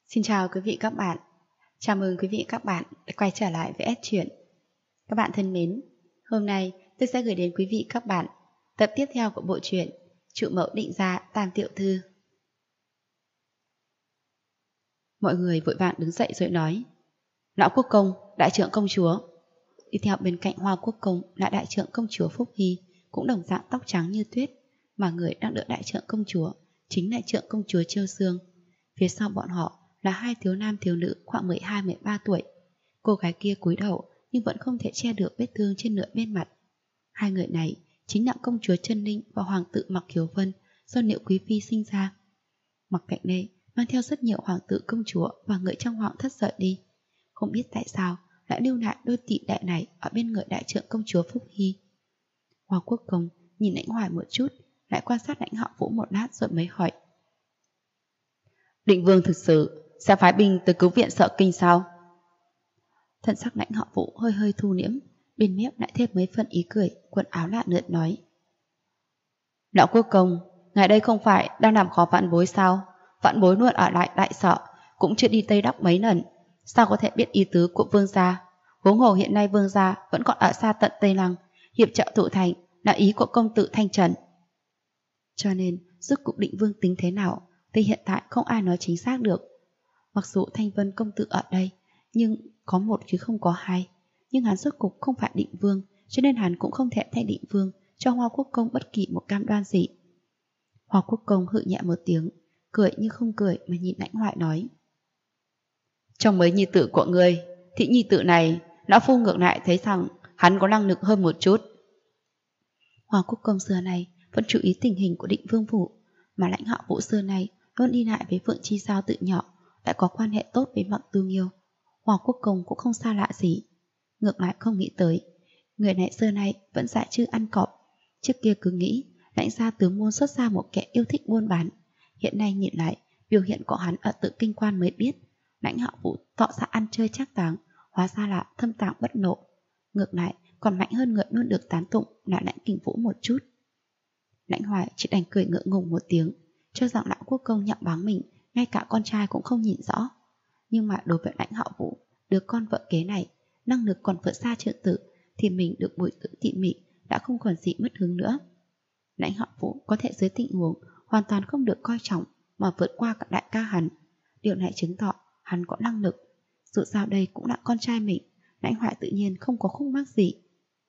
Xin chào quý vị các bạn. Chào mừng quý vị các bạn đã quay trở lại với S Truyện. Các bạn thân mến, hôm nay tôi sẽ gửi đến quý vị các bạn tập tiếp theo của bộ truyện Trụ Mẫu Định Gia Tam Tiểu Thư. Mọi người vội vàng đứng dậy rồi nói: Lão Quốc Công, đại trưởng công chúa. Đi theo bên cạnh Hoa Quốc Công là đại trưởng công chúa Phúc Hy, cũng đồng dạng tóc trắng như tuyết, mà người đang đỡ đại trưởng công chúa chính là trưởng công chúa Chiêu Sương. Phía sau bọn họ là hai thiếu nam thiếu nữ khoảng 12-13 tuổi. Cô gái kia cúi đầu nhưng vẫn không thể che được vết thương trên nửa bên mặt. Hai người này chính là công chúa Chân Ninh và hoàng tử Mặc Kiều Vân do Niệu Quý Phi sinh ra. Mặc Cạnh Lê mang theo rất nhiều hoàng tử công chúa và người trong hoàng thất rời đi. Không biết tại sao lại lưu lại đôi tị đại này ở bên người đại trưởng công chúa Phúc Hy. Hoa Quốc Công nhìn Lãnh Hoài một chút, lại quan sát Lãnh Hạo Vũ một lát rồi mới hỏi: Định Vương thực sự sẽ phái binh tới cứu viện Sợ Kinh sao? Thân sắc Lãnh Hạo Vũ hơi hơi thu liễm, bên mép lại thêm mấy phần ý cười, quần áo lạ lượt nói: Lão Quốc Công, ngài đây không phải đang làm khó vạn bối sao? Vạn bối luôn ở lại Đại Sợ, cũng chưa đi Tây Đốc mấy lần, sao có thể biết ý tứ của vương gia? Huống hồ hiện nay vương gia vẫn còn ở xa tận Tây Lăng, hiệp trợ thủ thành là ý của công tử Thanh Trần. Cho nên rốt cuộc Định Vương tính thế nào thì hiện tại không ai nói chính xác được. Mặc dù Thanh Vân công tử ở đây, nhưng có một chứ không có hai. Nhưng hắn rốt cuộc không phải Định Vương, cho nên hắn cũng không thể thay Định Vương cho Hoa Quốc Công bất kỳ một cam đoan gì. Hoa Quốc Công hự nhẹ một tiếng, cười như không cười mà nhìn Lãnh Hoài nói: Trong mấy nhi tử của ngươi thì nhi tử này, lão phu ngược lại thấy rằng hắn có năng lực hơn một chút. Hoa Quốc Công xưa này vẫn chú ý tình hình của Định Vương phủ, mà Lãnh Hạo Vũ xưa này luôn đi lại với Phượng Chi Giao từ nhỏ, đã có quan hệ tốt với Mặc Tư Nghiêu. Hoa Quốc Công cũng không xa lạ gì. Ngược lại không nghĩ tới, người này xưa nay vẫn dại chư ăn cọp. Trước kia cứ nghĩ Lãnh gia tướng môn xuất ra một kẻ yêu thích buôn bán, hiện nay nhìn lại biểu hiện của hắn ở Tự Kinh Quan mới biết Lãnh Hạo Vũ tỏ ra ăn chơi trác táng, hóa ra là thâm tàng bất lộ. Ngược lại còn mạnh hơn người luôn được tán tụng là Lãnh Kình Vũ một chút. Lãnh Hoài chỉ đành cười ngượng ngùng một tiếng, cho rằng Lão Quốc Công nhạo báng mình, ngay cả con trai cũng không nhìn rõ. Nhưng mà đối với Lãnh Hạo Vũ, đứa con vợ kế này, năng lực còn vượt xa Trượng Tử, thì mình được bồi dưỡng tỉ mỉ đã không còn gì mất hứng nữa. Lãnh Hạo Vũ có thể dưới tình huống hoàn toàn không được coi trọng mà vượt qua cả đại ca hắn. Điều này chứng tỏ hắn có năng lực. Dù sao đây cũng là con trai mình, Lãnh Hoài tự nhiên không có khúc mắc gì.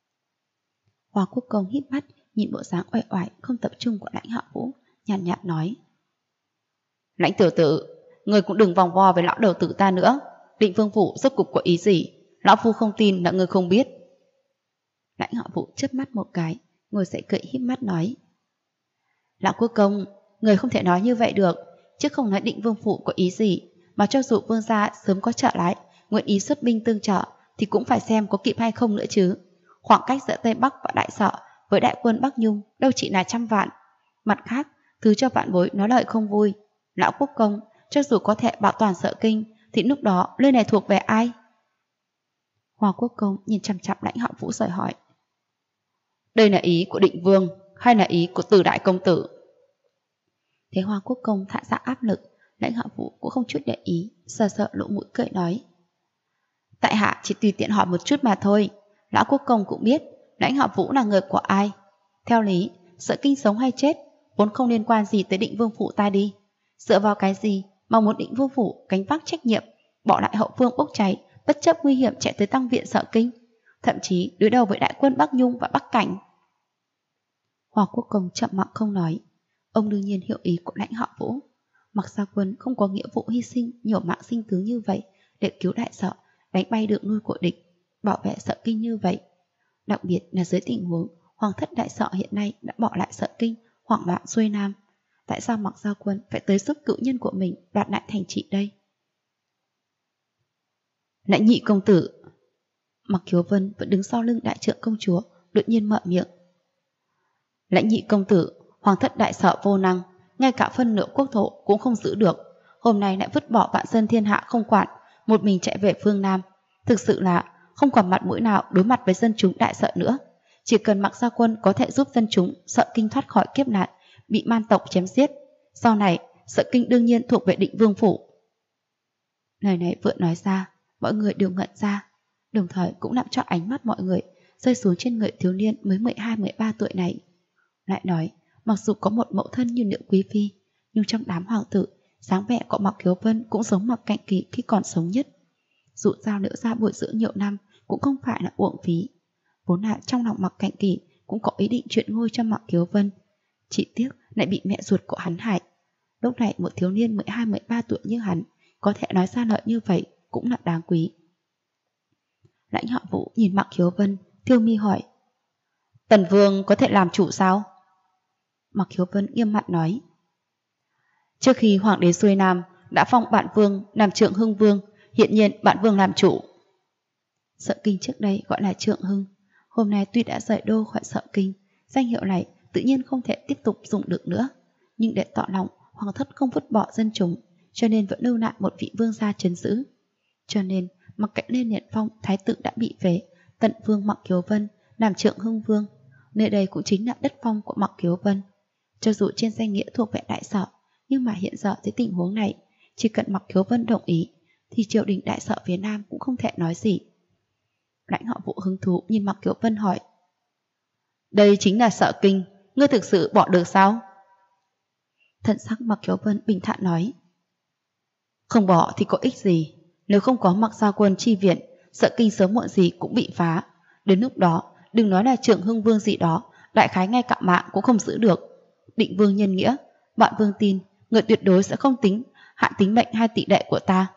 Hoa Quốc Công híp mắt nhìn bộ dáng uể oải không tập trung của Lãnh Hạo Vũ, nhàn nhạt nói: Lãnh tiểu tử, người cũng đừng vòng vo với lão đầu tử ta nữa. Định Vương phủ rốt cục có ý gì, lão phu không tin là người không biết. Lãnh Hạo Vũ chớp mắt một cái, ngồi dậy cười híp mắt nói: Lão Quốc Công, người không thể nói như vậy được, chứ không nói Định Vương phủ có ý gì, mà cho dù vương gia sớm có trở lại, nguyện ý xuất binh tương trợ, thì cũng phải xem có kịp hay không nữa chứ. Khoảng cách giữa Tây Bắc và Đại Sợ với đại quân Bắc Nhung đâu chỉ là 100 vạn. Mặt khác, thứ cho vạn bối nói lời không vui, Lão Quốc Công, cho dù có thể bảo toàn Sợ Kinh, thì lúc đó nơi này thuộc về ai? Hoa Quốc Công nhìn chằm chằm Lãnh Hạo Vũ rồi hỏi: Đây là ý của Định Vương hay là ý của Từ đại công tử? Thế Hoa Quốc Công thả ra áp lực, Lãnh Hạo Vũ cũng không chút để ý, sờ sờ lỗ mũi cười nói: Tại hạ chỉ tùy tiện hỏi một chút mà thôi. Lão Quốc Công cũng biết Lãnh Hạo Vũ là người của ai. Theo lý, Sợ Kinh sống hay chết vốn không liên quan gì tới Định Vương phủ ta đi. Dựa vào cái gì mà muốn Định Vương phủ gánh vác trách nhiệm, bỏ lại hậu phương bốc cháy, bất chấp nguy hiểm chạy tới tăng viện Sợ Kinh, thậm chí đối đầu với đại quân Bắc Nhung và Bắc Cảnh? Hoa Quốc Công chậm mặc không nói. Ông đương nhiên hiểu ý của Lãnh Hạo Vũ. Mặc Gia Quân không có nghĩa vụ hy sinh nhiều mạng sinh tướng như vậy để cứu Đại Sợ, đánh bay được nuôi của địch, bảo vệ Sợ Kinh như vậy. Đặc biệt là dưới tình huống Hoàng thất Đại Sợ hiện nay đã bỏ lại Sợ Kinh, hoảng loạn xuôi nam. Tại sao Mặc Gia Quân phải tới giúp cựu nhân của mình đoạt lại thành trị đây? Lãnh nhị công tử. Mặc Kiều Vân vẫn đứng sau lưng đại trượng công chúa, đột nhiên mở miệng: Lãnh nhị công tử, Hoàng thất Đại Sợ vô năng, ngay cả phân nửa quốc thổ cũng không giữ được, hôm nay lại vứt bỏ vạn dân thiên hạ không quản, một mình chạy về phương Nam. Thực sự là không còn mặt mũi nào đối mặt với dân chúng Đại Sợ nữa. Chỉ cần Mặc Gia Quân có thể giúp dân chúng Sợ Kinh thoát khỏi kiếp nạn, bị man tộc chém giết, sau này Sợ Kinh đương nhiên thuộc về Định Vương phủ. Lời này vừa nói ra, mọi người đều ngẩn ra, đồng thời cũng làm cho ánh mắt mọi người rơi xuống trên người thiếu niên mới 12-13 tuổi này. Lại nói, mặc dù có một mẫu thân như Nữ Quý Phi, nhưng trong đám hoàng tử, dáng vẻ của Mạc Khiếu Vân cũng giống Mạc Cạnh Kỳ khi còn sống nhất. Dụ giao Liễu gia bồi dưỡng nhiều năm cũng không phải là uổng phí. Vốn là trong lòng Mạc Cạnh Kỳ cũng có ý định chuyện ngôi cho Mạc Khiếu Vân, chỉ tiếc lại bị mẹ ruột của hắn hại. Lúc này một thiếu niên 12-13 tuổi như hắn có thể nói ra lời như vậy cũng là đáng quý. Lãnh Họ Vũ nhìn Mạc Khiếu Vân, thiêu mi hỏi: Tần Vương có thể làm chủ sao? Mạc Khiếu Vân nghiêm mặt nói: Trước khi hoàng đế xuôi nam đã phong Bạn Vương làm Trượng Hưng Vương, hiện nhiên Bạn Vương làm chủ. Sợ Kinh trước đây gọi là Trượng Hưng, hôm nay tuy đã rời đô khỏi Sợ Kinh, danh hiệu này tự nhiên không thể tiếp tục dùng được nữa, nhưng để tỏ lòng hoàng thất không vứt bỏ dân chúng, cho nên vẫn lưu lại một vị vương gia trấn giữ. Cho nên mặc cạnh lên Liệt Phong thái tử đã bị phế, Tận Vương Mạc Khiếu Vân làm Trượng Hưng Vương. Nơi đây cũng chính là đất phong của Mạc Khiếu Vân. Cho dù trên danh nghĩa thuộc về Đại Sở, nhưng mà hiện giờ dưới tình huống này, chỉ cần Mạc Khiếu Vân đồng ý thì triều đình Đại Sở phía Nam cũng không thể nói gì. Lãnh Họ Vũ hứng thú nhìn Mạc Khiếu Vân hỏi: Đây chính là Sợ Kinh, ngươi thực sự bỏ được sao? Thần sắc Mạc Khiếu Vân bình thản nói: Không bỏ thì có ích gì, nếu không có Mạc Gia Quân chi viện, Sợ Kinh sớm muộn gì cũng bị phá. Đến lúc đó, đừng nói là Trượng Hưng Vương gì đó, đại khái ngay cả mạng cũng không giữ được. Định Vương nhân nghĩa, Bạn Vương tin người tuyệt đối sẽ không hạn tính mệnh 2 tỷ đệ của ta.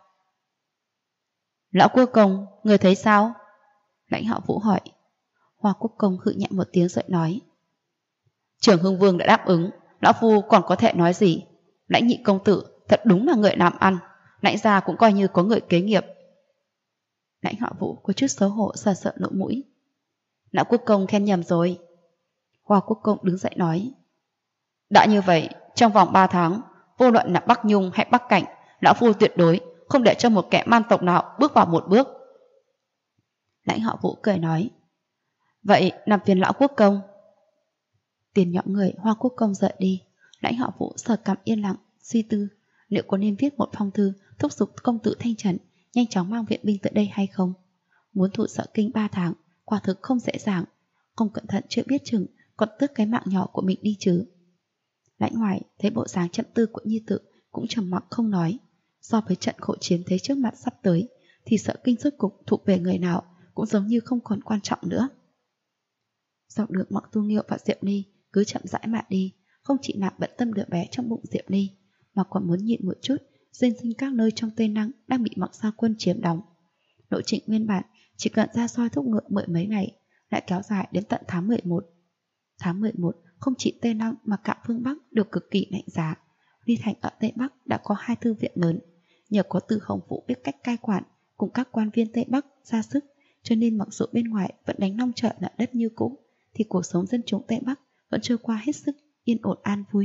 Lão Quốc Công, người thấy sao? Lãnh Họ Vũ hỏi. Hoa Quốc Công hự nhẹ một tiếng rồi nói: Trưởng Hưng Vương đã đáp ứng, lão phu còn có thể nói gì? Lãnh nhị công tử thật đúng là người làm ăn, lãnh gia cũng coi như có người kế nghiệp. Lãnh Họ Vũ có chút xấu hổ sờ sợ lỗ mũi. Lão Quốc Công khen nhầm rồi. Hoa Quốc Công đứng dậy nói: Đã như vậy, trong vòng 3 tháng, vô luận là Bắc Nhung hay Bắc Cảnh, lão phu tuyệt đối không để cho một kẻ man tộc nào bước vào một bước. Lãnh Họ Vũ cười nói: Vậy làm phiền lão Quốc Công. Tiền nhóm người Hoa Quốc Công rời đi. Lãnh Họ Vũ sờ cằm yên lặng suy tư liệu có nên viết một phong thư thúc giục công tử Thanh Trần nhanh chóng mang viện binh tới đây hay không. Muốn thủ Sợ Kinh 3 tháng quả thực không dễ dàng, không cẩn thận chưa biết chừng còn tước cái mạng nhỏ của mình đi chứ. Lãnh Hoài thấy bộ dáng chậm tư của Nhi Tử cũng trầm mặc không nói. So với trận khổ chiến thế trước mặt sắp tới thì Sợ Kinh rốt cục thuộc về người nào cũng giống như không còn quan trọng nữa. Dọc đường Mạc Tu Nghiêu và Diệp Ly cứ chậm rãi mà đi, không chỉ làm bận tâm đứa bé trong bụng Diệp Ly, mà còn muốn nhịn một chút dinh sinh các nơi trong Tây Năng đang bị Mạc Gia Quân chiếm đóng. Lộ trình nguyên bản chỉ cần ra soi thúc ngựa mười mấy ngày, lại kéo dài đến tận tháng 11. Tháng 11 không chỉ Tây Năng mà cả phương Bắc đều cực kỳ lạnh giá. Ly Thành ở Tây Bắc đã có 2 thư viện lớn, nhờ có Từ Hồng Vũ biết cách cai quản cùng các quan viên Tây Bắc ra sức, cho nên mặc dù bên ngoài vẫn đánh long trợ là đất như cũ, thì cuộc sống dân chúng Tây Bắc vẫn trôi qua hết sức yên ổn an vui.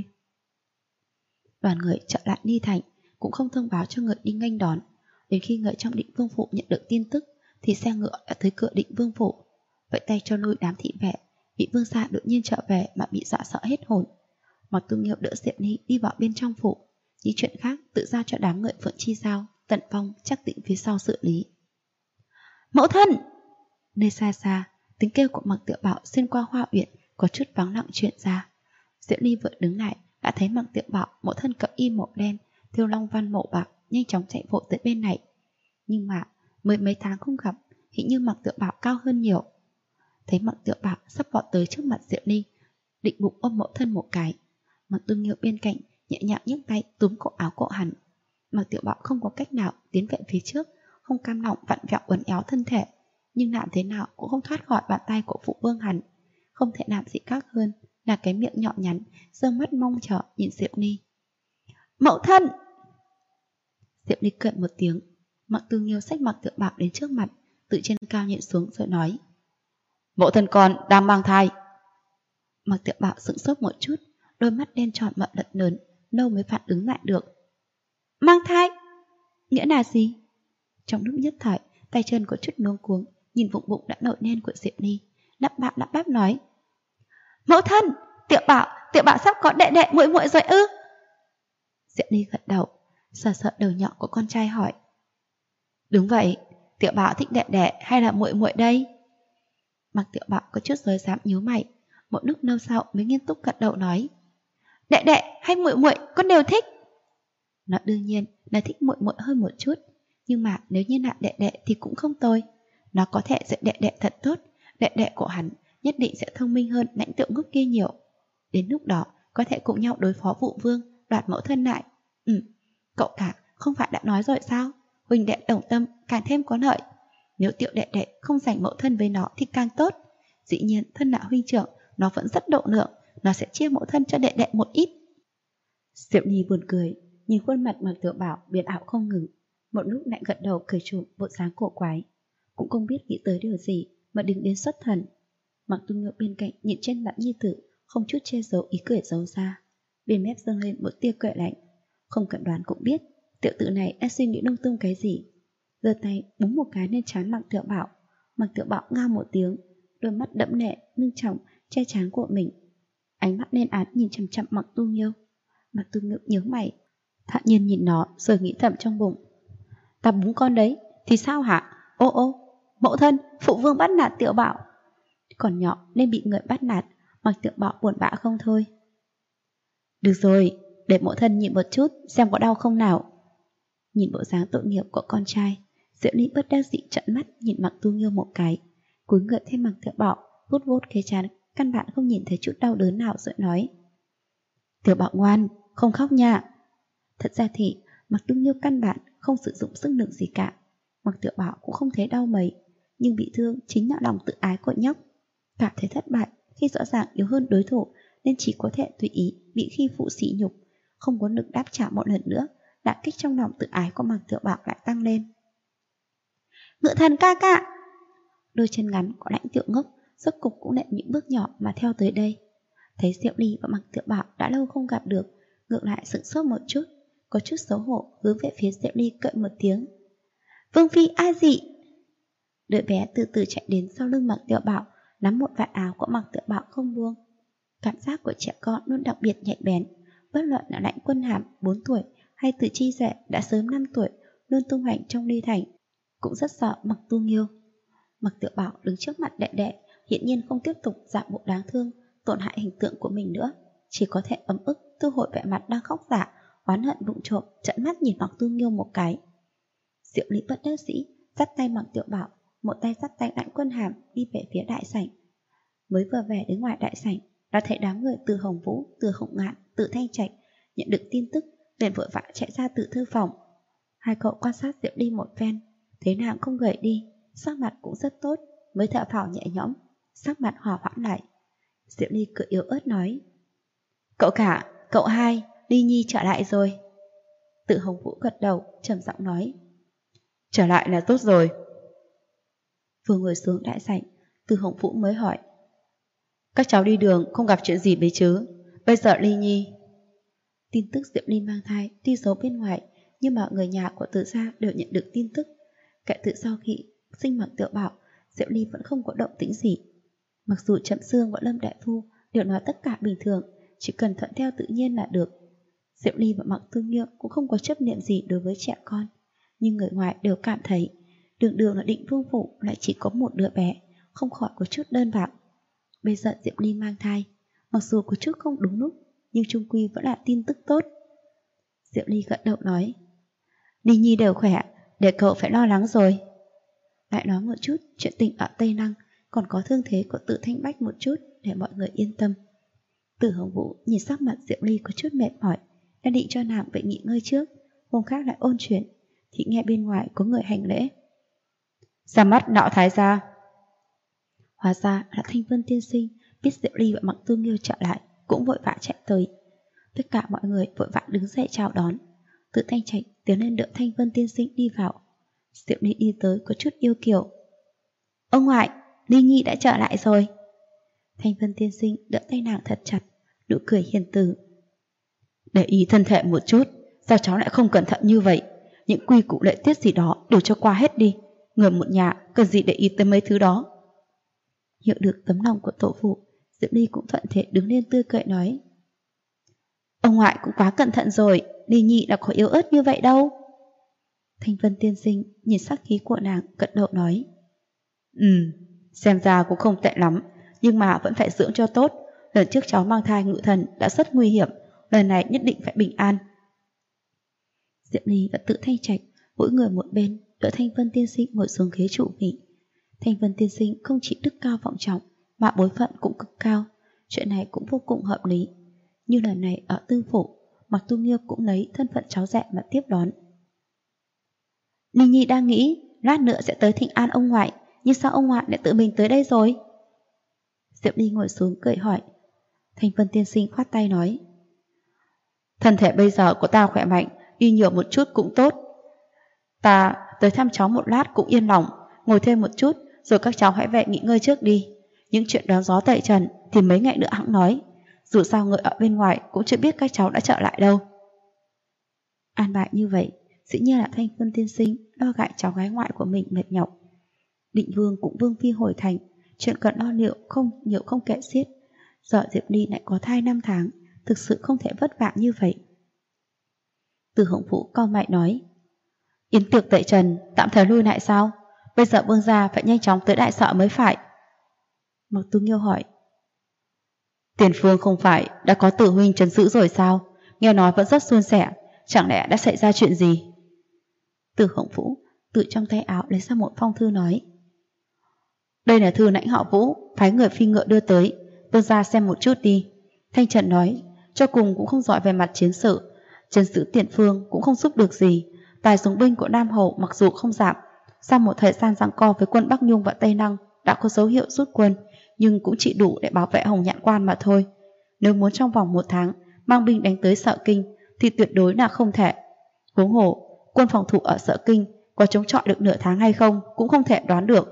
Đoàn người trở lại Ly Thành cũng không thông báo cho người đi nghênh đón. Đến khi người trong Định Vương phủ nhận được tin tức thì xe ngựa đã tới cửa Định Vương phủ, vậy tay cho lui đám thị vệ. Vị vương gia đột nhiên trở về mà bị dọa sợ hết hồn. Mạc Tu Nghiêu đỡ Diệp Ly đi vào bên trong phủ, những chuyện khác tự giao cho đám người Phượng Chi Giao, Tận Phong, Trác Tĩnh phía sau xử lý. Mẫu thân! Nơi xa xa, tiếng kêu của Mạc Tiểu Bảo xuyên qua hoa uyển có chút vắng lặng truyền ra. Diệp Ly vừa đứng lại đã thấy Mạc Tiểu Bảo mẫu thân cẩm y màu đen, thêu long văn màu bạc nhanh chóng chạy vội tới bên này. Nhưng mà mấy tháng không gặp, hình như Mạc Tiểu Bảo cao hơn nhiều. Thấy Mạc Tiểu Bảo sắp vọt tới trước mặt Diệp Ly, định bụng ôm mẫu thân một cái. Mạc Tu Nghiêu bên cạnh nhẹ nhàng nhấc tay túm cổ áo cậu hắn. Mạc Tiểu Bảo không có cách nào tiến về phía trước, không cam lòng vặn vẹo uốn éo thân thể, nhưng làm thế nào cũng không thoát khỏi bàn tay của phụ vương hắn. Không thể làm gì khác hơn là cái miệng nhỏ nhắn, giơ mắt mong chờ nhìn Diệp Ly. Mẫu thân! Diệp Ly cười một tiếng. Mạc Tu Nghiêu xách Mạc Tiểu Bảo đến trước mặt, từ trên cao nhìn xuống rồi nói: Mẫu thân con đang mang thai. Mạc Tiểu Bảo sững sốt một chút, đôi mắt đen tròn mận đật lớn, lâu mới phản ứng lại được. Mang thai? Nghĩa là gì? Trong lúc nhất thời, tay chân có chút luống cuống, nhìn vụng bụng đã nổi lên của Diệp Ly, lắp bắp nói: Mẫu thân, Tiểu Bảo sắp có đệ muội muội rồi ư? Diệp Ly gật đầu, sờ đầu nhỏ của con trai hỏi: Đúng vậy, Tiểu Bảo thích đệ đệ hay là muội muội đây? Mạc Tiểu Bảo có chút rối rắm nhíu mày, một lúc lâu sau mới nghiêm túc gật đầu nói. Đệ đệ hay muội muội con đều thích. Nó đương nhiên là thích muội muội hơn một chút, nhưng mà nếu như là đệ đệ thì cũng không tồi. Nó có thể dạy đệ đệ thật tốt, đệ đệ của hắn nhất định sẽ thông minh hơn Lãnh Tiểu Ngốc kia nhiều. Đến lúc đó có thể cùng nhau đối phó Vũ Vương, đoạt mẫu thân lại. Cậu cả không phải đã nói rồi sao? Huynh đệ đồng tâm càng thêm có lợi. Nếu tiểu đệ đệ không giành mẫu thân với nó thì càng tốt. Dĩ nhiên thân là huynh trưởng, nó vẫn rất độ lượng, nó sẽ chia mẫu thân cho đệ đệ một ít. Diệu Nhi buồn cười, nhìn khuôn mặt Mạc Tiểu Bảo biến ảo không ngừng, một lúc lại gật đầu cười trộm bộ dáng cổ quái, cũng không biết nghĩ tới điều gì mà đứng đến xuất thần. Mạc Tu Ngựa bên cạnh nhìn trên mặt nhi tử, không chút che giấu ý cười giấu ra, bên mép dâng lên một tia cười lạnh. Không cần đoán cũng biết tiểu tử này đã suy nghĩ lung tung cái gì. Giơ tay búng một cái lên trán Mạc Tiểu Bảo. Mạc Tiểu Bảo ngao một tiếng, đôi mắt đẫm lệ ngưng trọng che trán của mình, ánh mắt lên án nhìn chằm chằm Mạc Tu Nghiêu. Mạc Tu Nghiêu nhớ mày, thản nhiên nhìn nó rồi nghĩ thầm trong bụng. Ta búng con đấy thì sao hả? Ô ô, mẫu thân, phụ vương bắt nạt Tiểu Bảo. Còn nhỏ nên bị người bắt nạt, Mạc Tiểu Bảo buồn bã không thôi. Được rồi, để mẫu thân nhìn một chút xem có đau không nào. Nhìn bộ dáng tội nghiệp của con trai, Diệu Ly bất đắc dĩ trợn mắt nhìn Mạc Tu Nghiêu một cái, cúi người thêm Mạc Tiểu Bảo, vuốt vuốt cái trán, căn bản không nhìn thấy chút đau đớn nào rồi nói. Tiểu Bảo ngoan, không khóc nha. Thật ra thì Mạc Tu Nghiêu căn bản không sử dụng sức lực gì cả. Mạc Tiểu Bảo cũng không thấy đau mấy, nhưng bị thương chính là lòng tự ái của nhóc. Cảm thấy thất bại khi rõ ràng yếu hơn đối thủ nên chỉ có thể tùy ý bị khi phụ sỉ nhục, không có lực đáp trả một lần nữa. Đả kích trong lòng tự ái của Mạc Tiểu Bảo lại tăng lên. Ngự thần ca ca! Đôi chân ngắn của Lãnh Tiểu Ngốc rốt cục cũng lệ những bước nhỏ mà theo tới đây. Thấy Diệu Ly và Mạc Tiểu Bảo đã lâu không gặp được, ngược lại sửng sốt một chút, có chút xấu hổ hướng về phía Diệu Ly cợi một tiếng. Vương phi ai dị? Đứa bé từ từ chạy đến sau lưng Mạc Tiểu Bảo, nắm một vạt áo của Mạc Tiểu Bảo không buông. Cảm giác của trẻ con luôn đặc biệt nhạy bén, bất luận là Lãnh Quân Hàm 4 tuổi hay Từ Chi Duệ đã sớm 5 tuổi, luôn tung hoành trong ly thành, cũng rất sợ Mạc Tu Nghiêu. Mạc Tiểu Bảo đứng trước mặt đệ đệ, hiển nhiên không tiếp tục giả bộ đáng thương, tổn hại hình tượng của mình nữa, chỉ có thể ấm ức thu hồi vẻ mặt đang khóc giả, oán hận vụng trộm, trợn mắt nhìn Mạc Tu Nghiêu một cái. Diệu Ly bất đắc dĩ dắt tay Mạc Tiểu Bảo, một tay dắt tay Lãnh Quân Hàm đi về phía đại sảnh. Mới vừa về đến ngoài đại sảnh, đã thấy đám người từ Hồng Vũ, từ Hồng Ngạn, từ Thanh Trạch nhận được tin tức, liền vội vã chạy ra từ thư phòng. Hai cậu quan sát Diệu Ly một phen, thấy nàng không gầy đi, sắc mặt cũng rất tốt, mới thở phào nhẹ nhõm, sắc mặt hòa hoãn lại. Diệu Ly cười yếu ớt nói: Cậu cả, cậu hai, Ly Nhi trở lại rồi. Từ Hồng Vũ gật đầu, trầm giọng nói: Trở lại là tốt rồi. Vừa ngồi xuống đại sảnh, Từ Hồng Vũ mới hỏi: Các cháu đi đường không gặp chuyện gì đấy chứ? Bây giờ Ly Nhi... Tin tức Diệu Ly mang thai tuy giấu bên ngoài, nhưng mà người nhà của Từ gia đều nhận được tin tức. Kể từ sau khi sinh Mạc Tiểu Bảo, Diệu Ly vẫn không có động tĩnh gì. Mặc dù Trầm Sương và Lâm Đại Phu đều nói tất cả bình thường, chỉ cần thuận theo tự nhiên là được. Diệu Ly và Mạc Tu Nghiêu cũng không có chấp niệm gì đối với trẻ con, nhưng người ngoài đều cảm thấy đường đường là Định Vương phủ lại chỉ có một đứa bé, không khỏi có chút đơn bạc. Bây giờ Diệu Ly mang thai, mặc dù có chút không đúng lúc, nhưng chung quy vẫn là tin tức tốt. Diệu Ly gật đầu nói: Ly Nhi đều khỏe, để cậu phải lo lắng rồi. Lại nói một chút chuyện tình ở Tây Năng, còn có thương thế của Từ Thanh Bách một chút để mọi người yên tâm. Từ Hồng Vũ nhìn sắc mặt Diệu Ly có chút mệt mỏi, đang định cho nàng vậy nghỉ ngơi trước, hôm khác lại ôn chuyện, thì nghe bên ngoài có người hành lễ. Ra mắt đạo thái gia. Hóa ra là Thanh Vân tiên sinh biết Diệu Ly và Mạc Tu Nghiêu trở lại, cũng vội vã chạy tới. Tất cả mọi người vội vã đứng dậy chào đón. Từ Thanh Trạch tiến lên đỡ Thanh Vân tiên sinh đi vào. Diệu Ly đi tới có chút yêu kiều. Ông ngoại, Ly Nhi đã trở lại rồi. Thanh Vân tiên sinh đỡ tay nàng thật chặt, nụ cười hiền từ. Để ý thân thể một chút, sao cháu lại không cẩn thận như vậy? Những quy củ lệ tiết gì đó đều cho qua hết đi. Người một nhà cần gì để ý tới mấy thứ đó. Hiểu được tấm lòng của tổ phụ, Diệu Ly cũng thuận thế đứng lên tươi cười nói: Ông ngoại cũng quá cẩn thận rồi, Ly Nhi đã có yếu ớt như vậy đâu. Thanh Vân tiên sinh nhìn sắc khí của nàng gật đầu nói: Xem ra cũng không tệ lắm, nhưng mà vẫn phải dưỡng cho tốt. Lần trước cháu mang thai ngự thần đã rất nguy hiểm, lần này nhất định phải bình an. Diệp Ly và Tự Thanh Trạch mỗi người một bên đỡ Thanh Vân tiên sinh ngồi xuống ghế chủ vị. Thanh Vân tiên sinh không chỉ đức cao vọng trọng mà bối phận cũng cực cao, chuyện này cũng vô cùng hợp lý. Như lần này ở tư phủ, Mạc Tu Nghiêu cũng lấy thân phận cháu rẻ mà tiếp đón. Ninh Nhi đang nghĩ lát nữa sẽ tới thỉnh an ông ngoại, nhưng sao ông ngoại lại tự mình tới đây rồi? Diệp Ly ngồi xuống cười hỏi. Thanh Vân tiên sinh khoát tay nói: thân thể bây giờ của ta khỏe mạnh, đi nhiều một chút cũng tốt. Ta tới thăm cháu một lát cũng yên lòng, ngồi thêm một chút rồi các cháu hãy về nghỉ ngơi trước đi. Những chuyện đón gió tẩy trần thì mấy ngày nữa hẵng nói, dù sao người ở bên ngoài cũng chưa biết các cháu đã trở lại đâu. An bài như vậy, dĩ nhiên là Thanh Vân tiên sinh lo gại cháu gái ngoại của mình mệt nhọc. Định Vương cũng vương phi hồi thành, chuyện cần lo liệu không nhiều không kể xiết. Giờ Diệp Ly lại có thai 5 tháng, thực sự không thể vất vả như vậy. Từ Hồng Vũ cau mày nói: yến tiệc tẩy trần tạm thời lui lại sao? Bây giờ Vương gia phải nhanh chóng tới đại sở mới phải. Mạc Tu Nghiêu hỏi: Tiền Phương không phải đã có tử huynh trấn giữ rồi sao? Nghe nói vẫn rất suôn sẻ, chẳng lẽ đã xảy ra chuyện gì? Từ Hồng Vũ tự trong tay áo lấy ra một phong thư nói: đây là thư lãnh họ Vũ phái người phi ngựa đưa tới, Vương gia xem một chút đi. Thanh Trần nói cho cùng cũng không giỏi về mặt chiến sự, trấn giữ Tiền Phương cũng không giúp được gì. Tài súng binh của Nam Hầu mặc dù không giảm, sau một thời gian giằng co với quân Bắc Nhung và Tây Năng đã có dấu hiệu rút quân, nhưng cũng chỉ đủ để bảo vệ Hồng Nhạn Quan mà thôi. Nếu muốn trong vòng 1 tháng mang binh đánh tới Sở Kinh thì tuyệt đối là không thể. Huống hồ quân phòng thủ ở Sở Kinh có chống chọi được nửa tháng hay không cũng không thể đoán được.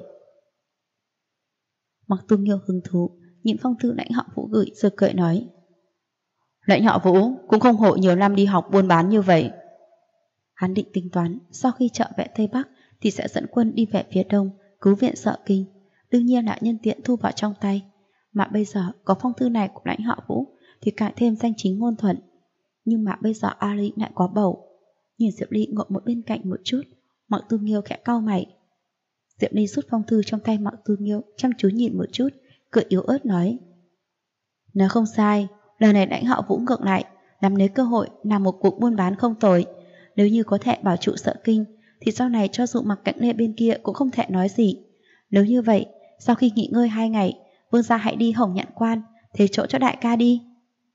Mạc Tu Nghiêu hứng thú nhìn phong thư lãnh họ Vũ gửi rồi cười nói: lãnh họ Vũ cũng không hộ nhiều năm đi học buôn bán như vậy. Hắn định tính toán sau khi trở về Tây Bắc thì sẽ dẫn quân đi về phía đông cứu viện Sở Kinh, đương nhiên là nhân tiện thu vào trong tay. Mà bây giờ có phong thư này của lãnh họ Vũ thì càng thêm danh chính ngôn thuận. Nhưng mà bây giờ Ali lại có bầu. Nhìn Diệp Ly ngồi một bên cạnh một chút, Mạc Tu Nghiêu khẽ cau mày. Diệp Ly rút phong thư trong tay Mạc Tu Nghiêu, chăm chú nhìn một chút, cười yếu ớt nói: nói không sai, lần này lãnh họ Vũ ngược lại nắm lấy cơ hội làm một cuộc buôn bán không tồi. Nếu như có thể bảo trụ Sở Kinh thì sau này cho dù Mạc Cảnh Lê bên kia cũng không thể nói gì. Nếu như vậy, sau khi nghỉ ngơi 2 ngày, Vương gia hãy đi Hồng Nhạn Quan thế chỗ cho đại ca đi.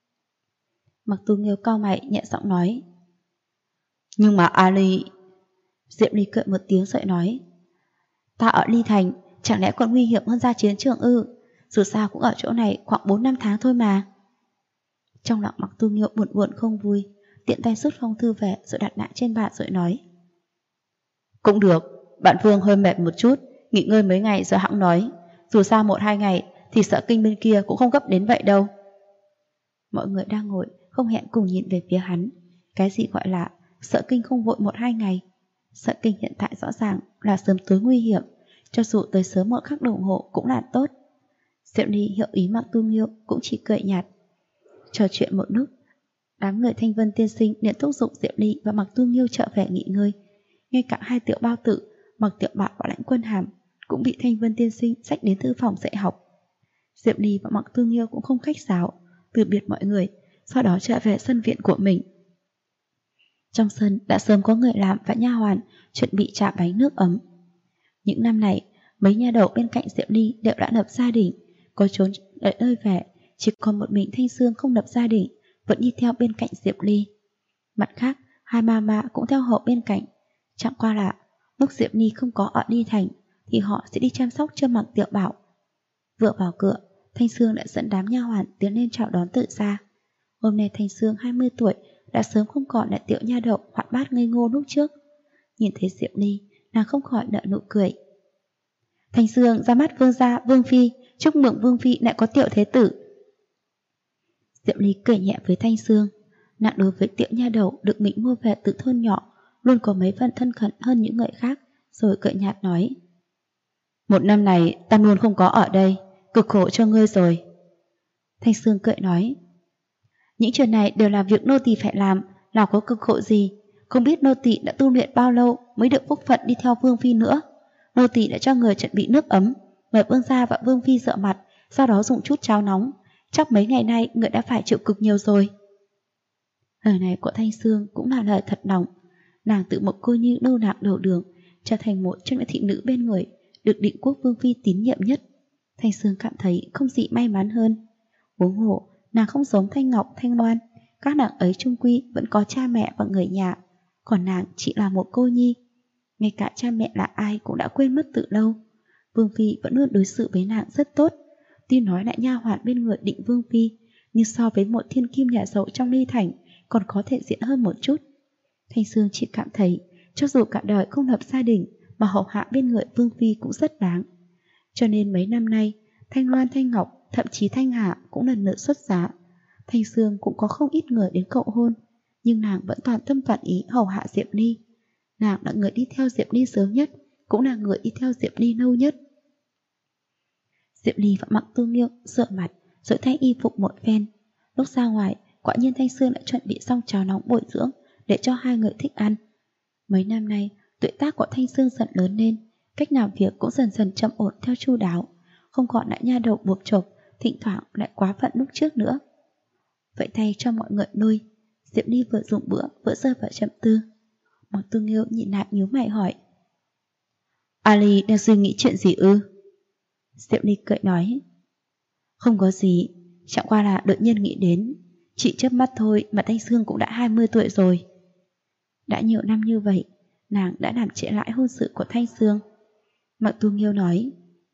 Mạc Tu Nghiêu cau mày nhẹ giọng nói: nhưng mà Ali... Diệp Ly cười một tiếng rồi nói: ta ở Ly Thành chẳng lẽ còn nguy hiểm hơn ra chiến trường ư? Dù sao cũng ở chỗ này khoảng 4-5 tháng thôi mà. Trong lòng Mạc Tu Nghiêu buồn buồn không vui, tiện tay rút phong thư về rồi đặt lại trên bàn rồi nói: cũng được, bạn Vương hơi mệt một chút, nghỉ ngơi mấy ngày rồi hẵng nói. Dù sao 1-2 ngày thì Sở Kinh bên kia cũng không gấp đến vậy đâu. Mọi người đang ngồi không hẹn cùng nhìn về phía hắn. Cái gì gọi là Sở Kinh không vội 1-2 ngày? Sở Kinh hiện tại rõ ràng là sớm tối nguy hiểm, cho dù tới sớm 1 khắc đồng hồ cũng là tốt. Diệp Ly hiểu ý Mạc Tu Nghiêu cũng chỉ cười nhạt. Trò chuyện một lúc, đám người Thanh Vân tiên sinh liền thúc giục Diệp Ly và Mạc Tu Nghiêu trở về nghỉ ngơi. Ngay cả 2 Tiểu Bao Tử, Mạc Tiểu Bạo và Lãnh Quân Hàm cũng bị Thanh Vân tiên sinh xách đến thư phòng dạy học. Diệp Ly và Mạc Tu Nghiêu cũng không khách sáo, từ biệt mọi người, sau đó trở về sân viện của mình. Trong sân đã sớm có người làm và nha hoàn chuẩn bị trà bánh nước ấm. Những năm này, mấy nha đầu bên cạnh Diệp Ly đều đã lập gia đình, có trốn đợi nơi về, chỉ còn một mình Thanh Sương không lập gia đình, vẫn đi theo bên cạnh Diệp Ly. Mặt khác, 2 mama cũng theo hậu bên cạnh. Chẳng qua là lúc Diệp Ly không có ở Ly Thành thì họ sẽ đi chăm sóc cho Mạc Tiểu Bảo. Vừa vào cửa, Thanh Sương đã dẫn đám nha hoàn tiến lên chào đón Tự gia. Hôm nay Thanh Sương 20 tuổi đã sớm không còn là tiểu nha đầu hoạt bát ngây ngô lúc trước. Nhìn thấy Diệp Ly, nàng không khỏi nở nụ cười. Thanh Sương ra mắt Vương gia, Vương phi, chúc mừng Vương phi lại có tiểu thế tử. Diệp Ly cười nhẹ với Thanh Sương. Nàng đối với tiểu nha đầu được mình mua về từ thôn nhỏ luôn có mấy phần thân cận hơn những người khác, rồi cười nhạt nói: 1 năm này ta luôn không có ở đây, cực khổ cho ngươi rồi. Thanh Sương cười nói: những chuyện này đều là việc nô tỳ phải làm, nào có cực khổ gì. không biết nô tỳ đã tu luyện bao lâu mới được phúc phận đi theo vương phi nữa. Nô tỳ đã cho người chuẩn bị nước ấm, mời vương gia và vương phi rửa mặt, sau đó dùng chút cháo nóng. Chắc mấy ngày nay người đã phải chịu cực nhiều rồi. Lời này của Thanh Sương cũng là lời thật lòng. Nàng tự một cô như nô nạc đầu đường, trở thành một trong những thị nữ bên người, được Định Quốc vương phi tín nhiệm nhất. Thanh Sương cảm thấy không gì may mắn hơn. Huống hồ, nàng không giống Thanh Ngọc, Thanh Loan. Các nàng ấy chung quy vẫn có cha mẹ và người nhà, còn nàng chỉ là một cô nhi. Ngay cả cha mẹ là ai cũng đã quên mất từ lâu. Vương phi vẫn luôn đối xử với nàng rất tốt. Tuy nói là nha hoàn bên người Định vương phi, nhưng so với một thiên kim nhà giàu trong Ly Thành còn có thể diện hơn một chút. Thanh Sương chỉ cảm thấy, cho dù cả đời không lập gia đình mà hầu hạ bên người vương phi cũng rất đáng. Cho nên mấy năm nay, Thanh Loan, Thanh Ngọc, thậm chí Thanh Hà cũng lần lượt xuất giá. Thanh Sương cũng có không ít người đến cầu hôn, nhưng nàng vẫn toàn tâm toàn ý hầu hạ Diệp Ly. Nàng là người đi theo Diệp Ly sớm nhất, cũng là người đi theo Diệp Ly lâu nhất. Diệp Ly và Mặc Tu Nghiêu rửa mặt, rồi thay y phục một phen. Lúc ra ngoài, quả nhiên Thanh Sương đã chuẩn bị xong cháo nóng bồi dưỡng để cho hai người thích ăn. Mấy năm nay, tuổi tác của Thanh Sương dần lớn lên, cách làm việc cũng dần dần chậm ổn theo chu đáo, không còn lại nha đầu buộc chộp, thỉnh thoảng lại quá phận lúc trước nữa. Vậy thay cho mọi người nuôi, Diệp Ly vừa dùng bữa vừa rơi vào trầm tư. Mặc Tu Nghiêu nhịn lại nhíu mày hỏi: Ali đang suy nghĩ chuyện gì ư? Diệp Ly cười nói: Không có gì, chẳng qua là đột nhiên nghĩ đến, chỉ chớp mắt thôi mà Thanh Sương cũng đã 20 tuổi rồi. Đã nhiều năm như vậy, nàng đã làm trễ lại hôn sự của Thanh Sương. Mặc Tu Nghiêu nói: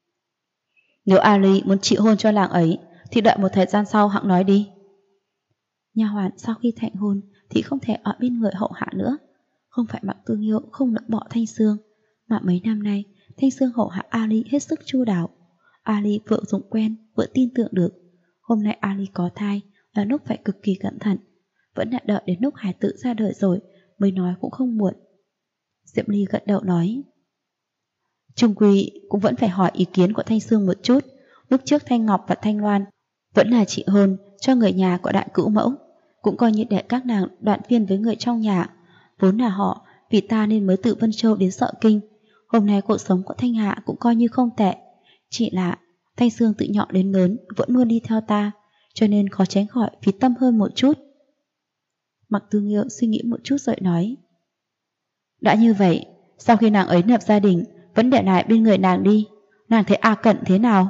Nếu Ali muốn chịu hôn cho làng ấy thì đợi một thời gian sau hẵng nói đi. Nha hoàn sau khi thành hôn thì không thể ở bên người hậu hạ nữa. Không phải Mặc Tu Nghiêu không nỡ bỏ Thanh Sương, mà mấy năm nay Thanh Sương hậu hạ Ali hết sức chu đáo. Ali vừa dùng quen, vừa tin tưởng được. Hôm nay Ali có thai là lúc phải cực kỳ cẩn thận, vẫn đã đợi đến lúc hài tử ra đời rồi mới nói cũng không muộn. Diệp Ly gật đầu nói: Trung quy cũng vẫn phải hỏi ý kiến của Thanh Sương một chút. Lúc trước Thanh Ngọc và Thanh Loan vẫn là chị hôn cho người nhà của đại cữu mẫu, cũng coi như để các nàng đoạn viên với người trong nhà. Vốn là họ vì ta nên mới từ Vân Châu đến Sợ Kinh. Hôm nay cuộc sống của Thanh Hạ cũng coi như không tệ. Chỉ là Thanh Sương từ nhỏ đến lớn vẫn luôn đi theo ta, cho nên khó tránh khỏi phí tâm hơn một chút. Mặc Tu Nghiêu suy nghĩ một chút rồi nói: Đã như vậy, sau khi nàng ấy lập gia đình vẫn để lại bên người nàng đi, nàng thấy A Cẩn thế nào?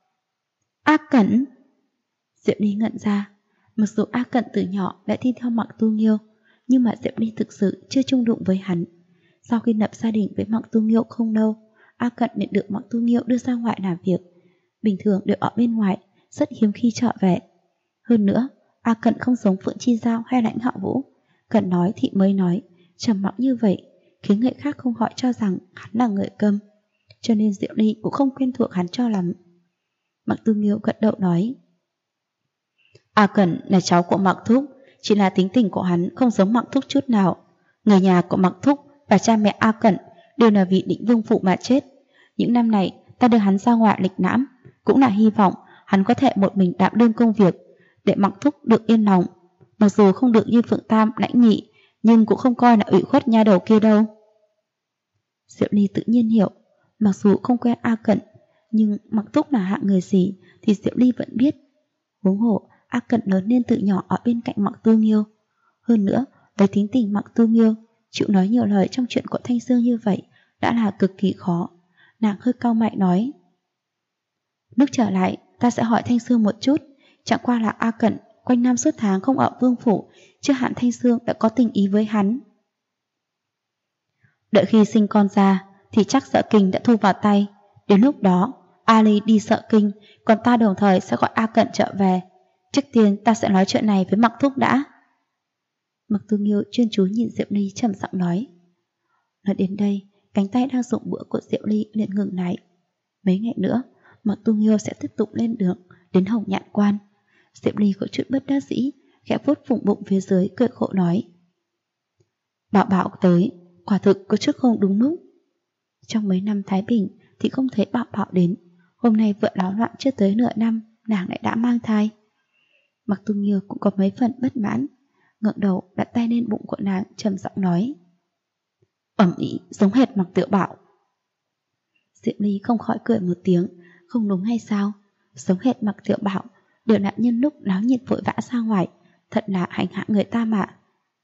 A Cẩn? Diệp Ly ngẩn ra. Mặc dù A Cẩn từ nhỏ đã đi theo Mặc Tu Nghiêu, nhưng mà Diệp Ly thực sự chưa chung đụng với hắn. Sau khi lập gia đình với Mặc Tu Nghiêu không lâu, A Cẩn nhận được Mặc Tu Nghiêu đưa ra ngoài làm việc. Bình thường đều ở bên ngoài, rất hiếm khi trở về. Hơn nữa, A Cẩn không giống Phượng Chi Giao hay Lãnh Hạo Vũ. Cẩn nói thì mới nói, trầm mặc như vậy, khiến người khác không hỏi cho rằng hắn là người câm. Cho nên Diệu Ly cũng không quen thuộc hắn cho lắm. Mặc Tu Nghiêu gật đầu nói: A Cẩn là cháu của Mặc Thúc, chỉ là tính tình của hắn không giống Mặc Thúc chút nào. Người nhà của Mặc Thúc và cha mẹ A Cẩn đều là vì Định Vương Phụ mà chết. Những năm này ta đưa hắn ra ngoại lịch lãm, cũng là hy vọng hắn có thể một mình đảm đương công việc, để Mặc Thúc được yên lòng. Mặc dù không được như Phượng Tam, Lãnh Nhị, nhưng cũng không coi là ủy khuất nha đầu kia đâu. Diệu Ly tự nhiên hiểu, mặc dù không quen A Cẩn, nhưng Mặc Thúc là hạng người gì thì Diệu Ly vẫn biết. Huống hồ A Cẩn lớn lên từ nhỏ ở bên cạnh Mặc Tu Nghiêu. Hơn nữa, với tính tình Mặc Tu Nghiêu, chịu nói nhiều lời trong chuyện của Thanh Sương như vậy đã là cực kỳ khó. Nàng hơi cau mày nói: Lúc trở lại ta sẽ hỏi Thanh Sương một chút. Chẳng qua là A Cẩn quanh năm suốt tháng không ở Vương Phủ, chưa hẳn Thanh Sương đã có tình ý với hắn. Đợi khi sinh con ra thì chắc Sợ Kinh đã thu vào tay. Đến lúc đó Ali đi Sợ Kinh, còn ta đồng thời sẽ gọi A Cẩn trở về. Trước tiên ta sẽ nói chuyện này với Mặc Thúc đã. Mặc Tu Nghiêu chuyên chú nhìn Diệu Ly trầm giọng nói. Nói đến đây, cánh tay đang dụng bữa của Diệu Ly liền ngừng lại. Mấy ngày nữa Mặc Tu Nghiêu sẽ tiếp tục lên đường đến Hồng Nhạn Quan. Diệu Ly có chút bất đắc dĩ, khẽ vuốt vùng bụng phía dưới cười khổ nói: Bảo Bảo tới, quả thực có chút không đúng lúc. Trong mấy năm Thái Bình thì không thấy Bảo Bảo đến. Hôm nay vợ náo loạn chưa tới nửa năm, nàng lại đã mang thai. Mặc Tu Nghiêu cũng có mấy phần bất mãn. ngẩng đầu đặt tay lên bụng của nàng, trầm giọng nói: ẩm ĩ, giống hệt Mặc Tiểu Bảo. Diệp Ly không khỏi cười một tiếng. Không đúng hay sao? Giống hệt Mặc Tiểu Bảo, điều nạn nhân lúc náo nhiệt vội vã ra ngoài, thật là hành hạ người ta mà.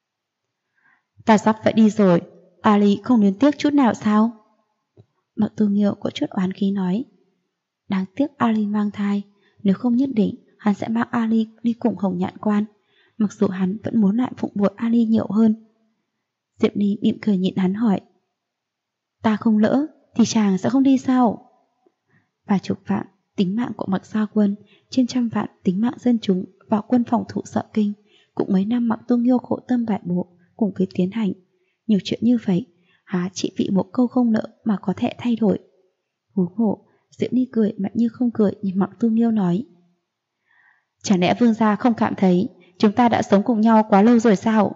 Ta sắp phải đi rồi, Ali không luyến tiếc chút nào sao? Mặc Tu Nghiêu có chút oán khí nói. Đáng tiếc Ali mang thai, nếu không nhất định hắn sẽ mang Ali đi cùng Hồng Nhạn Quan, mặc dù hắn vẫn muốn lại phụng bồi Ali nhiều hơn. Diệp Ly mỉm cười nhịn hắn hỏi: ta không lỡ thì chàng sẽ không đi sao? Vài chục vạn tính mạng của Mặc Gia Quân, trên trăm vạn tính mạng dân chúng vào quân phòng thủ Sợ Kinh, cũng mấy năm Mặc Tu Nghiêu khổ tâm bại bộ cùng với tiến hành. Nhiều chuyện như vậy, há chỉ vì một câu không nỡ mà có thể thay đổi. Huống hộ, Diễm Ly cười mạnh như không cười nhìn Mặc Tu Nghiêu nói: chẳng lẽ vương gia không cảm thấy chúng ta đã sống cùng nhau quá lâu rồi sao?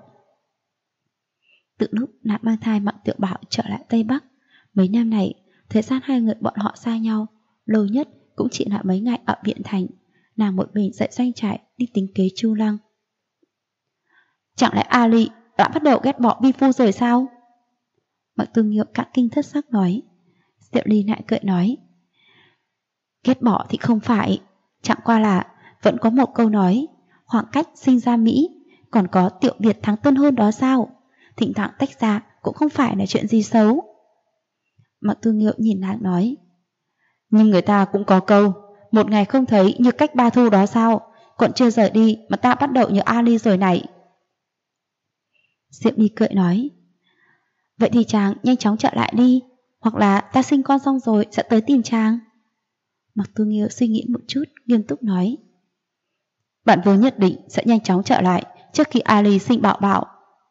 Từ lúc nàng mang thai Mặc Tiểu Bảo trở lại Tây Bắc, mấy năm này, thời gian hai người bọn họ xa nhau, lâu nhất cũng chỉ là mấy ngày ở Viện Thành. Nàng một mình dậy doanh trại đi tính kế Chu Lăng. Chẳng lẽ Ali đã bắt đầu ghét bỏ vi phu rồi sao? Mặc Tu Nghiêu cả kinh thất sắc nói. Diệu Ly lại cười nói: ghét bỏ thì không phải, chẳng qua là vẫn có một câu nói, khoảng cách sinh ra Mỹ, còn có tiểu biệt thắng tân hôn đó sao? Thỉnh thoảng tách ra cũng không phải là chuyện gì xấu. Mặc Tu Nghiêu nhìn nàng nói: nhưng người ta cũng có câu, một ngày không thấy như cách ba thu đó sao? Còn chưa rời đi mà ta bắt đầu như Ali rồi này. Diệp Ly cười nói: vậy thì chàng nhanh chóng trở lại đi, hoặc là ta sinh con xong rồi sẽ tới tìm chàng. Mặc Tu Nghiêu suy nghĩ một chút, nghiêm túc nói: bạn vương nhất định sẽ nhanh chóng trở lại trước khi Ali sinh bảo bảo.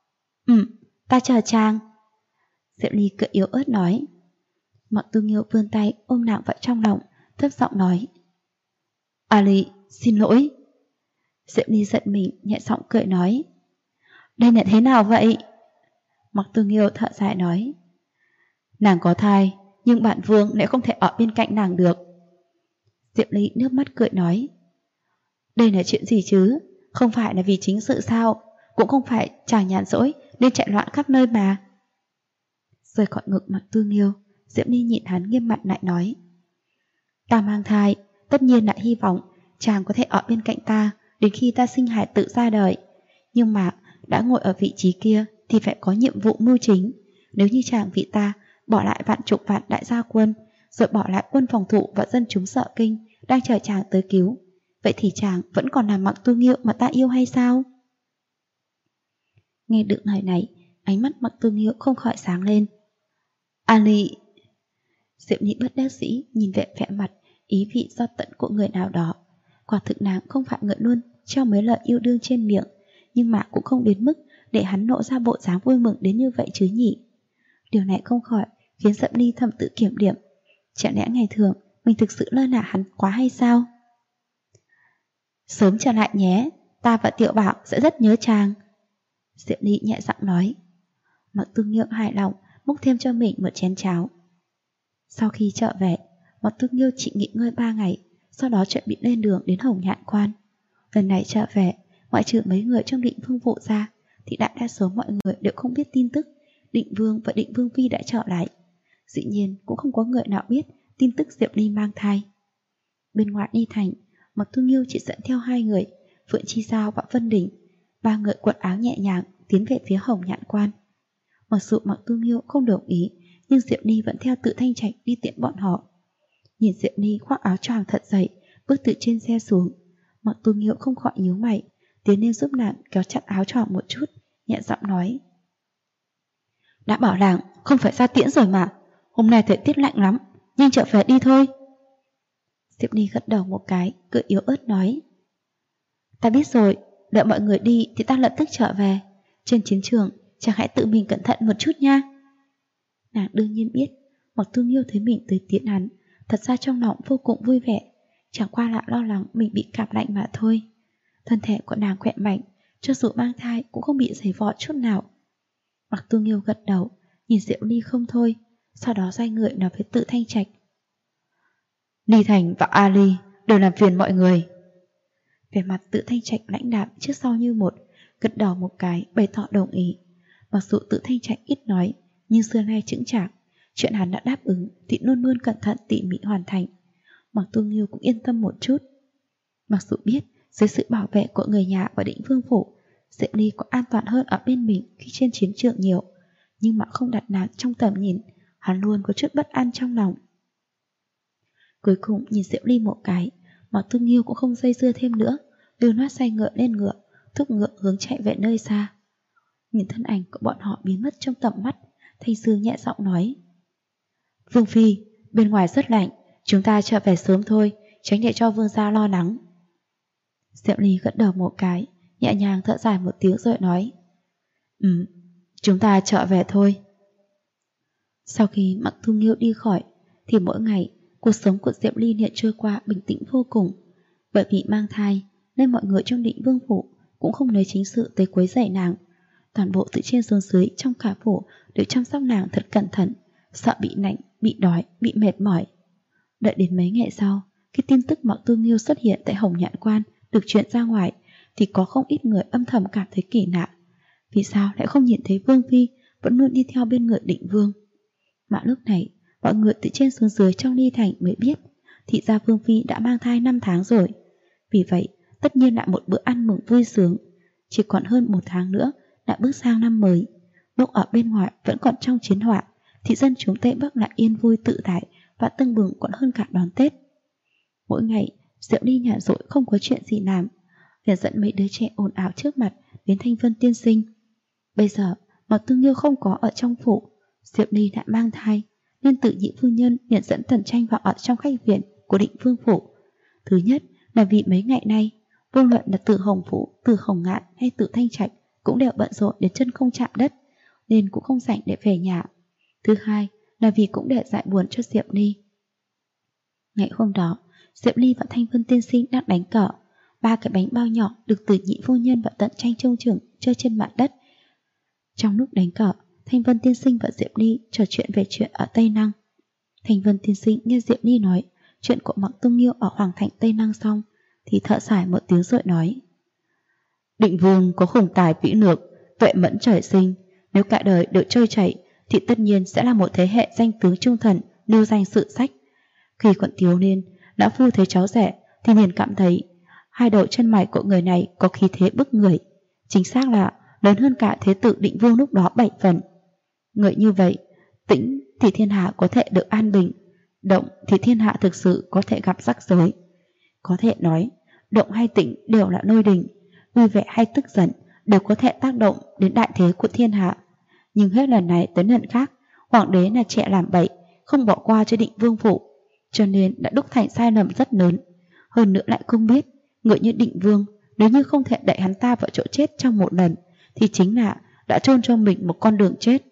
Ta chờ chàng. Diệp Ly cười yếu ớt nói. Mặc Tu Nghiêu vươn tay ôm nàng vào trong lòng, thấp giọng nói: Ali, xin lỗi. Diệp Ly giận mình, nhẹ giọng cười nói: đây là thế nào vậy? Mặc Tu Nghiêu thở dài nói: nàng có thai, nhưng bạn vương lại không thể ở bên cạnh nàng được. Diệp Ly nước mắt cười nói: đây là chuyện gì chứ? Không phải là vì chính sự sao? Cũng không phải chàng nhàn rỗi nên chạy loạn khắp nơi mà. Rời khỏi ngực Mặc Tu Nghiêu, Diệp Ly nhịn hắn nghiêm mặt lại nói: ta mang thai, tất nhiên lại hy vọng chàng có thể ở bên cạnh ta đến khi ta sinh hải tử ra đời. Nhưng mà đã ngồi ở vị trí kia thì phải có nhiệm vụ mưu chính. Nếu như chàng vì ta bỏ lại vạn chục vạn đại gia quân, rồi bỏ lại quân phòng thủ và dân chúng Sợ Kinh đang chờ chàng tới cứu, vậy thì chàng vẫn còn là Mặc Tu Nghiêu mà ta yêu hay sao? Nghe được lời này, ánh mắt Mặc Tu Nghiêu không khỏi sáng lên. Ali. Diệp Ly bất đắc dĩ nhìn về vẻ mặt ý vị do tận của người nào đó. Quả thực nàng không phải ngợi luôn cho mấy lời yêu đương trên miệng, nhưng mà cũng không đến mức để hắn nộ ra bộ dáng vui mừng đến như vậy chứ nhỉ. Điều này không khỏi khiến Diệp Ly thầm tự kiểm điểm. Chẳng lẽ ngày thường mình thực sự lơ là hắn quá hay sao? Sớm trở lại nhé, ta và Tiểu Bảo sẽ rất nhớ chàng. Diệp Ly nhẹ giọng nói. Mặc Tu Nghiêu hài lòng múc thêm cho mình một chén cháo. Sau khi trở về, Mặc Tu Nghiêu chỉ nghỉ ngơi 3 ngày, sau đó chuẩn bị lên đường đến Hồng Nhạn Quan. Lần này trở về, ngoại trừ mấy người trong Định Vương Vụ ra, thì đại đa số mọi người đều không biết tin tức Định Vương và Định Vương Phi đã trở lại. Dĩ nhiên cũng không có người nào biết tin tức Diệp Ly mang thai. Bên ngoài Ni Thành, Mặc Tu Nghiêu chỉ dẫn theo 2 người, Phượng Chi Giao và Vân Đình. 3 người quần áo nhẹ nhàng tiến về phía Hồng Nhạn Quan. Mặc dù Mặc Tu Nghiêu không đồng ý, nhưng Diệp Ly vẫn theo Tự Thanh Trạch đi tiện bọn họ. Nhìn Diệp Ly khoác áo choàng thật dày, bước từ trên xe xuống, Mặc Tu Nghiêu không khỏi nhíu mày, tiến lên giúp nàng kéo chặt áo choàng một chút, nhẹ giọng nói: đã bảo nàng không phải ra tiễn rồi mà, hôm nay thời tiết lạnh lắm, nhanh trở về đi thôi. Diệp Ly gật đầu một cái, cười yếu ớt nói: ta biết rồi, đợi mọi người đi thì ta lập tức trở về. Trên chiến trường chàng hãy tự mình cẩn thận một chút nha. Nàng đương nhiên biết Mặc Tu Nghiêu thấy mình tới tiễn hắn, thật ra trong lòng vô cùng vui vẻ, chẳng qua là lo lắng mình bị cảm lạnh mà thôi. Thân thể của nàng khỏe mạnh, cho dù mang thai cũng không bị giày vò chút nào. Mặc Tu Nghiêu gật đầu, nhìn Diệu Ly không thôi, sau đó xoay người nói với Tự Thanh Trạch: Ni Thành và Ali đều làm phiền mọi người. Về mặt Tự Thanh Trạch lãnh đạm trước sau như một, gật đầu một cái bày tỏ đồng ý. Mặc dù Tự Thanh Trạch ít nói, nhưng xưa nay chững chạc, chuyện hắn đã đáp ứng thì luôn luôn cẩn thận tỉ mỉ hoàn thành. Mạc Tu Nghiêu cũng yên tâm một chút. Mặc dù biết dưới sự bảo vệ của người nhà và Định Vương phủ, Diệp Ly có an toàn hơn ở bên mình khi trên chiến trường nhiều, nhưng mà không đặt nàng trong tầm nhìn, hắn luôn có chút bất an trong lòng. Cuối cùng nhìn Diệp Ly một cái, Mạc Tu Nghiêu cũng không dây dưa thêm nữa, đưa loát xoay ngựa lên ngựa, thúc ngựa hướng chạy về nơi xa. Nhìn thân ảnh của bọn họ biến mất trong tầm mắt, Thanh Dương nhẹ giọng nói: Vương Phi, bên ngoài rất lạnh, chúng ta trở về sớm thôi, tránh để cho vương gia lo lắng. Diệp Ly gật đầu một cái, nhẹ nhàng thở dài một tiếng rồi nói: chúng ta trở về thôi. Sau khi Mạc Tu Nghiêu đi khỏi, thì mỗi ngày cuộc sống của Diệp Ly hiện trôi qua bình tĩnh vô cùng. Bởi vì mang thai nên mọi người trong Định Vương phủ cũng không lấy chính sự tới quấy rầy nàng. Toàn bộ từ trên xuống dưới trong cả phủ đều chăm sóc nàng thật cẩn thận, sợ bị lạnh, bị đói, bị mệt mỏi. Đợi đến mấy ngày sau, khi tin tức Mạc Tu Nghiêu xuất hiện tại Hồng Nhạn Quan được truyền ra ngoài, thì có không ít người âm thầm cảm thấy kỳ lạ. Vì sao lại không nhìn thấy Vương Phi vẫn luôn đi theo bên người Định Vương? Mà lúc này, mọi người từ trên xuống dưới trong Ly Thành mới biết, thì ra Vương Phi đã mang thai 5 tháng rồi. Vì vậy, tất nhiên lại một bữa ăn mừng vui sướng. Chỉ còn hơn 1 tháng nữa đã bước sang năm mới. Lúc ở bên ngoài vẫn còn trong chiến hỏa, thì dân chúng Tây Bắc lại yên vui tự tại và tưng bừng còn hơn cả đón Tết. Mỗi ngày, Diệp Ly nhàn rỗi không có chuyện gì làm, liền dẫn mấy đứa trẻ ồn ào trước mặt đến Thanh Vân tiên sinh. Bây giờ, Mạc Tu Nghiêu không có ở trong phủ, Diệp Ly đã mang thai, nên Tự Nhị phu nhân liền dẫn Tần Tranh vào ở trong khách viện của Định Vương phủ. Thứ nhất là vì mấy ngày nay, vô luận là Từ Hồng Phủ, Từ Hồng Ngạn hay Tự Thanh Trạch cũng đều bận rộn đến chân không chạm đất, nên cũng không rảnh để về nhà. Thứ hai là vì cũng để giải buồn cho Diệp Ly. Ngày hôm đó, Diệp Ly và Thanh Vân tiên sinh đang đánh cờ. 3 cái bánh bao nhỏ được Từ Nhị phu nhân và Tần Tranh trông chừng chơi trên mặt đất. Trong lúc đánh cờ, Thanh Vân tiên sinh và Diệp Ly trò chuyện về chuyện ở Tây Năng. Thanh Vân tiên sinh nghe Diệp Ly nói chuyện của Mạc Tu Nghiêu ở Hoàng thành Tây Năng xong, thì thở dài một tiếng rồi nói: Định Vương có khủng tài vĩ lược, tuệ mẫn trời sinh, nếu cả đời được trôi chảy thì tất nhiên sẽ là một thế hệ danh tướng trung thần, lưu danh sử sách. Khi còn thiếu niên, lão phu thấy cháu rể thì liền cảm thấy 2 đầu chân mày của người này có khí thế bức người, chính xác là lớn hơn cả thế tử Định Vương lúc đó 7 phần. Người như vậy, tĩnh thì thiên hạ có thể được an bình, động thì thiên hạ thực sự có thể gặp rắc rối. Có thể nói, động hay tĩnh đều là lôi đình, vui vẻ hay tức giận đều có thể tác động đến đại thế của thiên hạ. Nhưng hết lần này tới lần khác, hoàng đế là trẻ làm bậy, không bỏ qua cho Định Vương phủ, cho nên đã đúc thành sai lầm rất lớn. Hơn nữa lại không biết, người như Định Vương nếu như không thể đẩy hắn ta vào chỗ chết trong một lần, thì chính là đã chôn cho mình một con đường chết.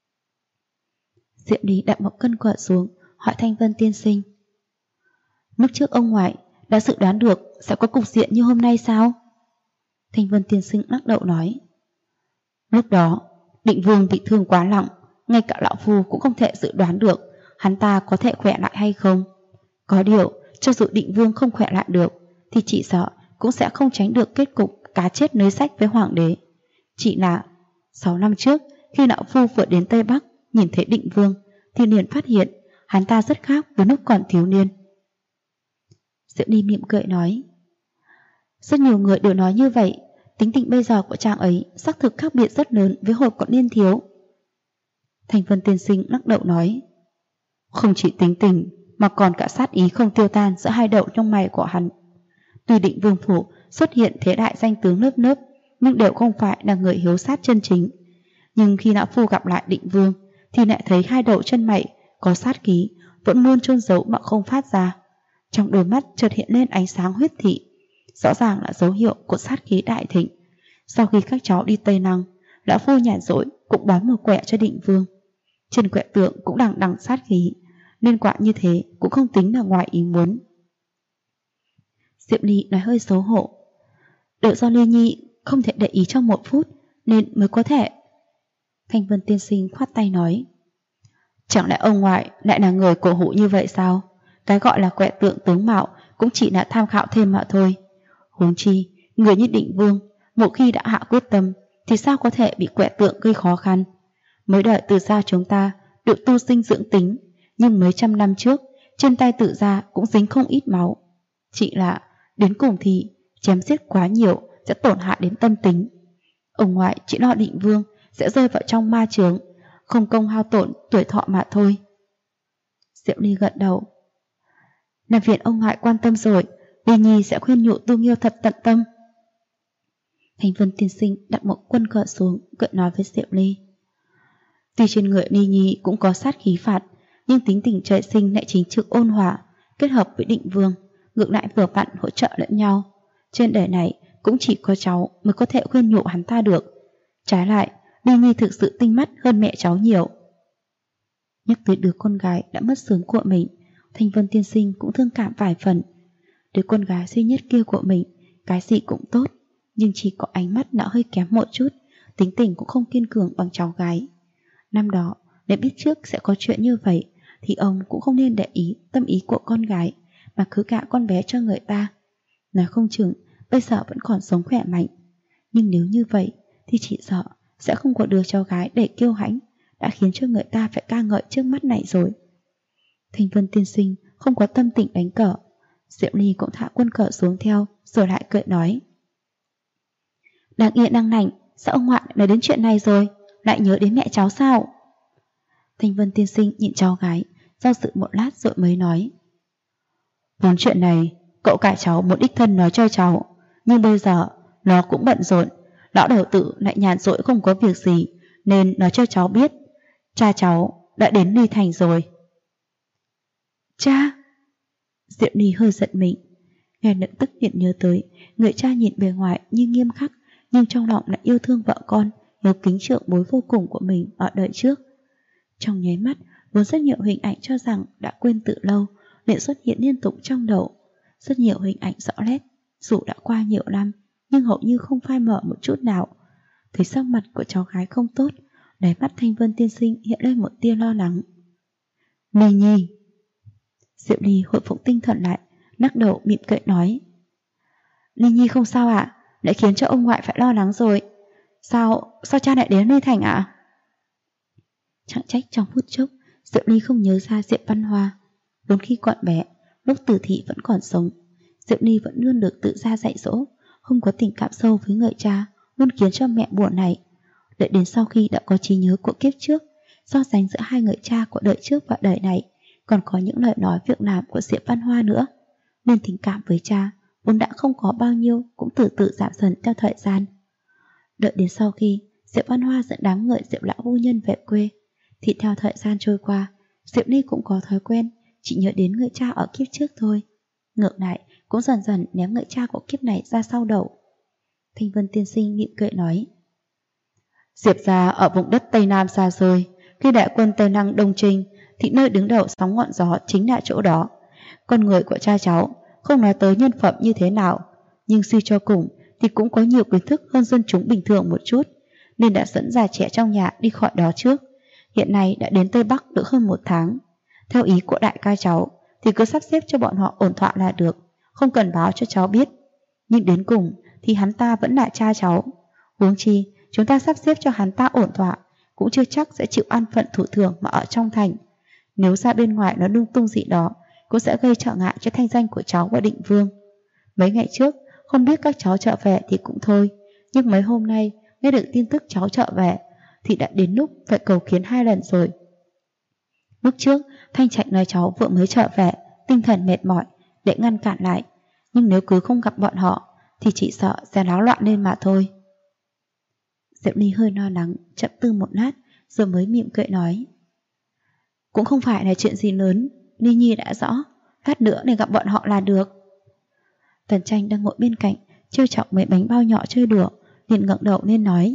Diệp Ly đặt một cân quả xuống, hỏi Thanh Vân tiên sinh: Lúc trước ông ngoại đã dự đoán được sẽ có cục diện như hôm nay sao? Thanh Vân tiên sinh lắc đầu nói: Lúc đó, Định Vương bị thương quá nặng, ngay cả lão phu cũng không thể dự đoán được hắn ta có thể khỏe lại hay không. Có điều, cho dù Định Vương không khỏe lại được, thì chỉ sợ cũng sẽ không tránh được kết cục cá chết lưới rách với hoàng đế. Chỉ là 6 năm trước, khi lão phu vừa đến Tây Bắc nhìn thấy Định Vương, thì liền phát hiện hắn ta rất khác với lúc còn thiếu niên. Diệp Ly mỉm cười nói: Rất nhiều người đều nói như vậy, tính tình bây giờ của chàng ấy xác thực khác biệt rất lớn với hồi còn niên thiếu. Thanh Vân tiên sinh lắc đầu nói: Không chỉ tính tình mà còn cả sát ý không tiêu tan giữa 2 đầu trong mày của hắn. Tuy Định Vương phủ xuất hiện thế đại danh tướng lớp lớp, nhưng đều không phải là người hiếu sát chân chính. Nhưng khi lão phu gặp lại Định Vương, thì lại thấy 2 đầu chân mày có sát khí vẫn luôn chôn giấu mà không phát ra. Trong đôi mắt chợt hiện lên ánh sáng huyết thị, rõ ràng là dấu hiệu của sát khí đại thịnh. Sau khi các cháu đi Tây Năng, lão phu nhàn rỗi cũng bón một quẹ cho Định Vương. Trên quẹ tượng cũng đằng đằng sát khí, nên quả như thế cũng không tính là ngoài ý muốn. Diệp Ly nói hơi xấu hổ: Đợi do Ly Nhi không thể để ý trong 1 phút nên mới có thể. Thanh Vân tiên sinh khoát tay nói: Chẳng lẽ ông ngoại lại là người cổ hủ như vậy sao? Cái gọi là quẹ tượng tướng mạo cũng chỉ là tham khảo thêm mà thôi. Huống chi, người như Định Vương Một khi đã hạ quyết tâm thì sao có thể bị quẻ tượng gây khó khăn. Mới đợi Tử gia chúng ta được tu sinh dưỡng tính, nhưng mấy trăm năm trước trên tay Tử gia cũng dính không ít máu. Chỉ là đến cùng thì chém giết quá nhiều sẽ tổn hại đến tâm tính. Ông ngoại chỉ lo Định Vương sẽ rơi vào trong ma chướng, không công hao tổn tuổi thọ mà thôi. Diệu Ly gật đầu. Làm phiền ông ngoại quan tâm rồi, Ly Nhi sẽ khuyên nhủ Tu Nghiêu thật tận tâm. Thanh Vân tiên sinh đặt một quân cờ xuống, cười nói với Diệu Ly. Tuy trên người Ly Nhi cũng có sát khí phạt, nhưng tính tình trời sinh lại chính trực ôn hòa, kết hợp với Định Vương, ngược lại vừa vặn hỗ trợ lẫn nhau. Trên đời này cũng chỉ có cháu mới có thể khuyên nhủ hắn ta được. Trái lại, Ly Nhi thực sự tinh mắt hơn mẹ cháu nhiều. Nhắc tới đứa con gái đã mất sớm của mình, Thanh Vân tiên sinh cũng thương cảm vài phần. Đứa con gái duy nhất kia của mình, cái gì cũng tốt, nhưng chỉ có ánh mắt nó hơi kém một chút, tính tình cũng không kiên cường bằng cháu gái. Năm đó, nếu biết trước sẽ có chuyện như vậy, thì ông cũng không nên để ý tâm ý của con gái, mà cứ gả con bé cho người ta. Nói không chừng, bây giờ vẫn còn sống khỏe mạnh. Nhưng nếu như vậy, thì chỉ sợ sẽ không có đứa cháu gái để kiêu hãnh, đã khiến cho người ta phải ca ngợi trước mắt này rồi. Thanh Vân tiên sinh không có tâm tình đánh cờ. Diệu Ly cũng thả quân cờ xuống theo, rồi lại cười nói. Đang yên đang lành, sao ông ngoại nói đến chuyện này rồi, lại nhớ đến mẹ cháu sao? Thanh Vân tiên sinh nhìn cháu gái, do dự một lát rồi mới nói. Vốn chuyện này, cậu cả cháu muốn đích thân nói cho cháu, nhưng bây giờ nó cũng bận rộn, lão đầu tử lại nhàn rỗi không có việc gì, nên nói cho cháu biết, cha cháu đã đến Ly Thành rồi. Cha! Diệu Ly hơi giận mình, nghe lập tức hiện nhớ tới người cha nhìn bề ngoài như nghiêm khắc, nhưng trong lòng lại yêu thương vợ con, hiếu kính trượng bối vô cùng của mình ở đời trước. Trong nháy mắt, vốn rất nhiều hình ảnh cho rằng đã quên từ lâu, liền xuất hiện liên tục trong đầu. Rất nhiều hình ảnh rõ nét, dù đã qua nhiều năm, nhưng hầu như không phai mờ một chút nào. Thấy sắc mặt của cháu gái không tốt, đáy mắt Thanh Vân tiên sinh hiện lên một tia lo lắng. Ly Nhi! Diệu Ly hồi phục tinh thần lại, lắc đầu mỉm cười nói. Ly Nhi không sao ạ, lại khiến cho ông ngoại phải lo lắng rồi. Sao cha lại đến Ly Thành ạ? Chẳng trách trong phút chốc, Diệu Ly không nhớ ra Diệp Văn Hoa. Vốn khi còn bé, lúc Tử Thị vẫn còn sống, Diệu Ly vẫn luôn được tự ra dạy dỗ, không có tình cảm sâu với người cha, luôn khiến cho mẹ buồn này. Đợi đến sau khi đã có trí nhớ của kiếp trước, so sánh giữa hai người cha của đời trước và đời này, còn có những lời nói việc làm của Diệp Văn Hoa nữa, nên tình cảm với cha vốn đã không có bao nhiêu cũng từ từ giảm dần theo thời gian. Đợi đến sau khi Diệp Văn Hoa dẫn đám người Diệp lão phu nhân về quê, thì theo thời gian trôi qua, Diệu Ly cũng có thói quen chỉ nhớ đến người cha ở kiếp trước thôi. Ngược lại cũng dần dần ném người cha của kiếp này ra sau đầu. Thanh Vân tiên sinh mỉm cười nói. Diệp gia ở vùng đất Tây Nam xa xôi, khi đại quân Tây Lăng đông chinh thì nơi đứng đầu sóng ngọn gió chính là chỗ đó. Con người của cha cháu không nói tới nhân phẩm như thế nào, nhưng suy cho cùng thì cũng có nhiều kiến thức hơn dân chúng bình thường một chút, nên đã dẫn già trẻ trong nhà đi khỏi đó trước. Hiện nay đã đến Tây Bắc được hơn 1 tháng. Theo ý của đại ca cháu thì cứ sắp xếp cho bọn họ ổn thỏa là được, không cần báo cho cháu biết. Nhưng đến cùng thì hắn ta vẫn là cha cháu. Huống chi chúng ta sắp xếp cho hắn ta ổn thỏa cũng chưa chắc sẽ chịu ăn phận thủ thường mà ở trong thành. Nếu ra bên ngoài nó lung tung gì đó, cũng sẽ gây trở ngại cho thanh danh của cháu và Định Vương. Mấy ngày trước không biết các cháu trở về thì cũng thôi, nhưng mấy hôm nay nghe được tin tức cháu trở về thì đã đến lúc phải cầu kiến 2 lần rồi. Lúc trước Thanh Trạch nói cháu vừa mới trở về, tinh thần mệt mỏi, để ngăn cản lại, nhưng nếu cứ không gặp bọn họ thì chỉ sợ sẽ náo loạn lên mà thôi. Diệu Ly hơi lo lắng, chậm tư một lát rồi mới mỉm cười nói. Cũng không phải là chuyện gì lớn, Ly Nhi đã rõ, lát nữa để gặp bọn họ là được. Tần Tranh đang ngồi bên cạnh trêu chọc mấy bánh bao nhỏ chơi đùa, liền ngẩng đầu lên nói.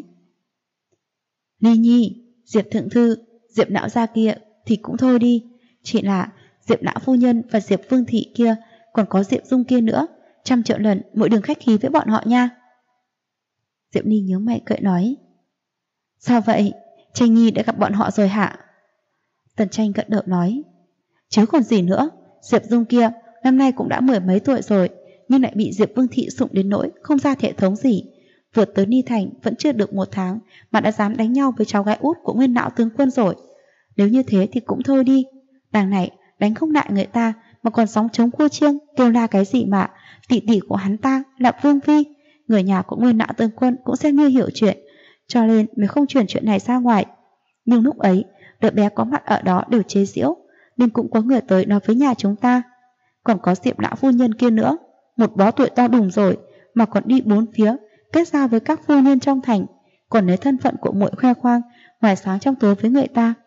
Ly Nhi, Diệp thượng thư, Diệp lão gia kia thì cũng thôi đi, chỉ là Diệp lão phu nhân và Diệp Vương thị kia, còn có Diệp Dung kia nữa, 100 triệu lần mỗi đường khách khí với bọn họ nha. Diệp Ly nhớ mày cười nói. Sao vậy, Tranh Nhi đã gặp bọn họ rồi hả? Tần Tranh gật đầu nói. Chứ còn gì nữa, Diệp Dung kia năm nay cũng đã 10 mấy tuổi rồi, nhưng lại bị Diệp Vương thị sủng đến nỗi không ra hệ thống gì. vừa tới Ni Thành vẫn chưa được 1 tháng mà đã dám đánh nhau với cháu gái út của nguyên lão tướng quân rồi. Nếu như thế thì cũng thôi đi. Đằng này đánh không lại người ta mà còn sóng trống khua chiêng kêu la cái gì mà tỷ tỷ của hắn ta là Vương Phi. Người nhà của nguyên lão tướng quân cũng xem như hiểu chuyện, cho nên mới không truyền chuyện này ra ngoài. Nhưng lúc ấy đứa bé có mặt ở đó đều chế giễu, nên cũng có người tới nói với nhà chúng ta. Còn có Diệp lão phu nhân kia nữa, một bó tuổi to đùng rồi mà còn đi 4 phía kết giao với các phu nhân trong thành, còn lấy thân phận của muội khoe khoang ngoài sáng trong tối với người ta.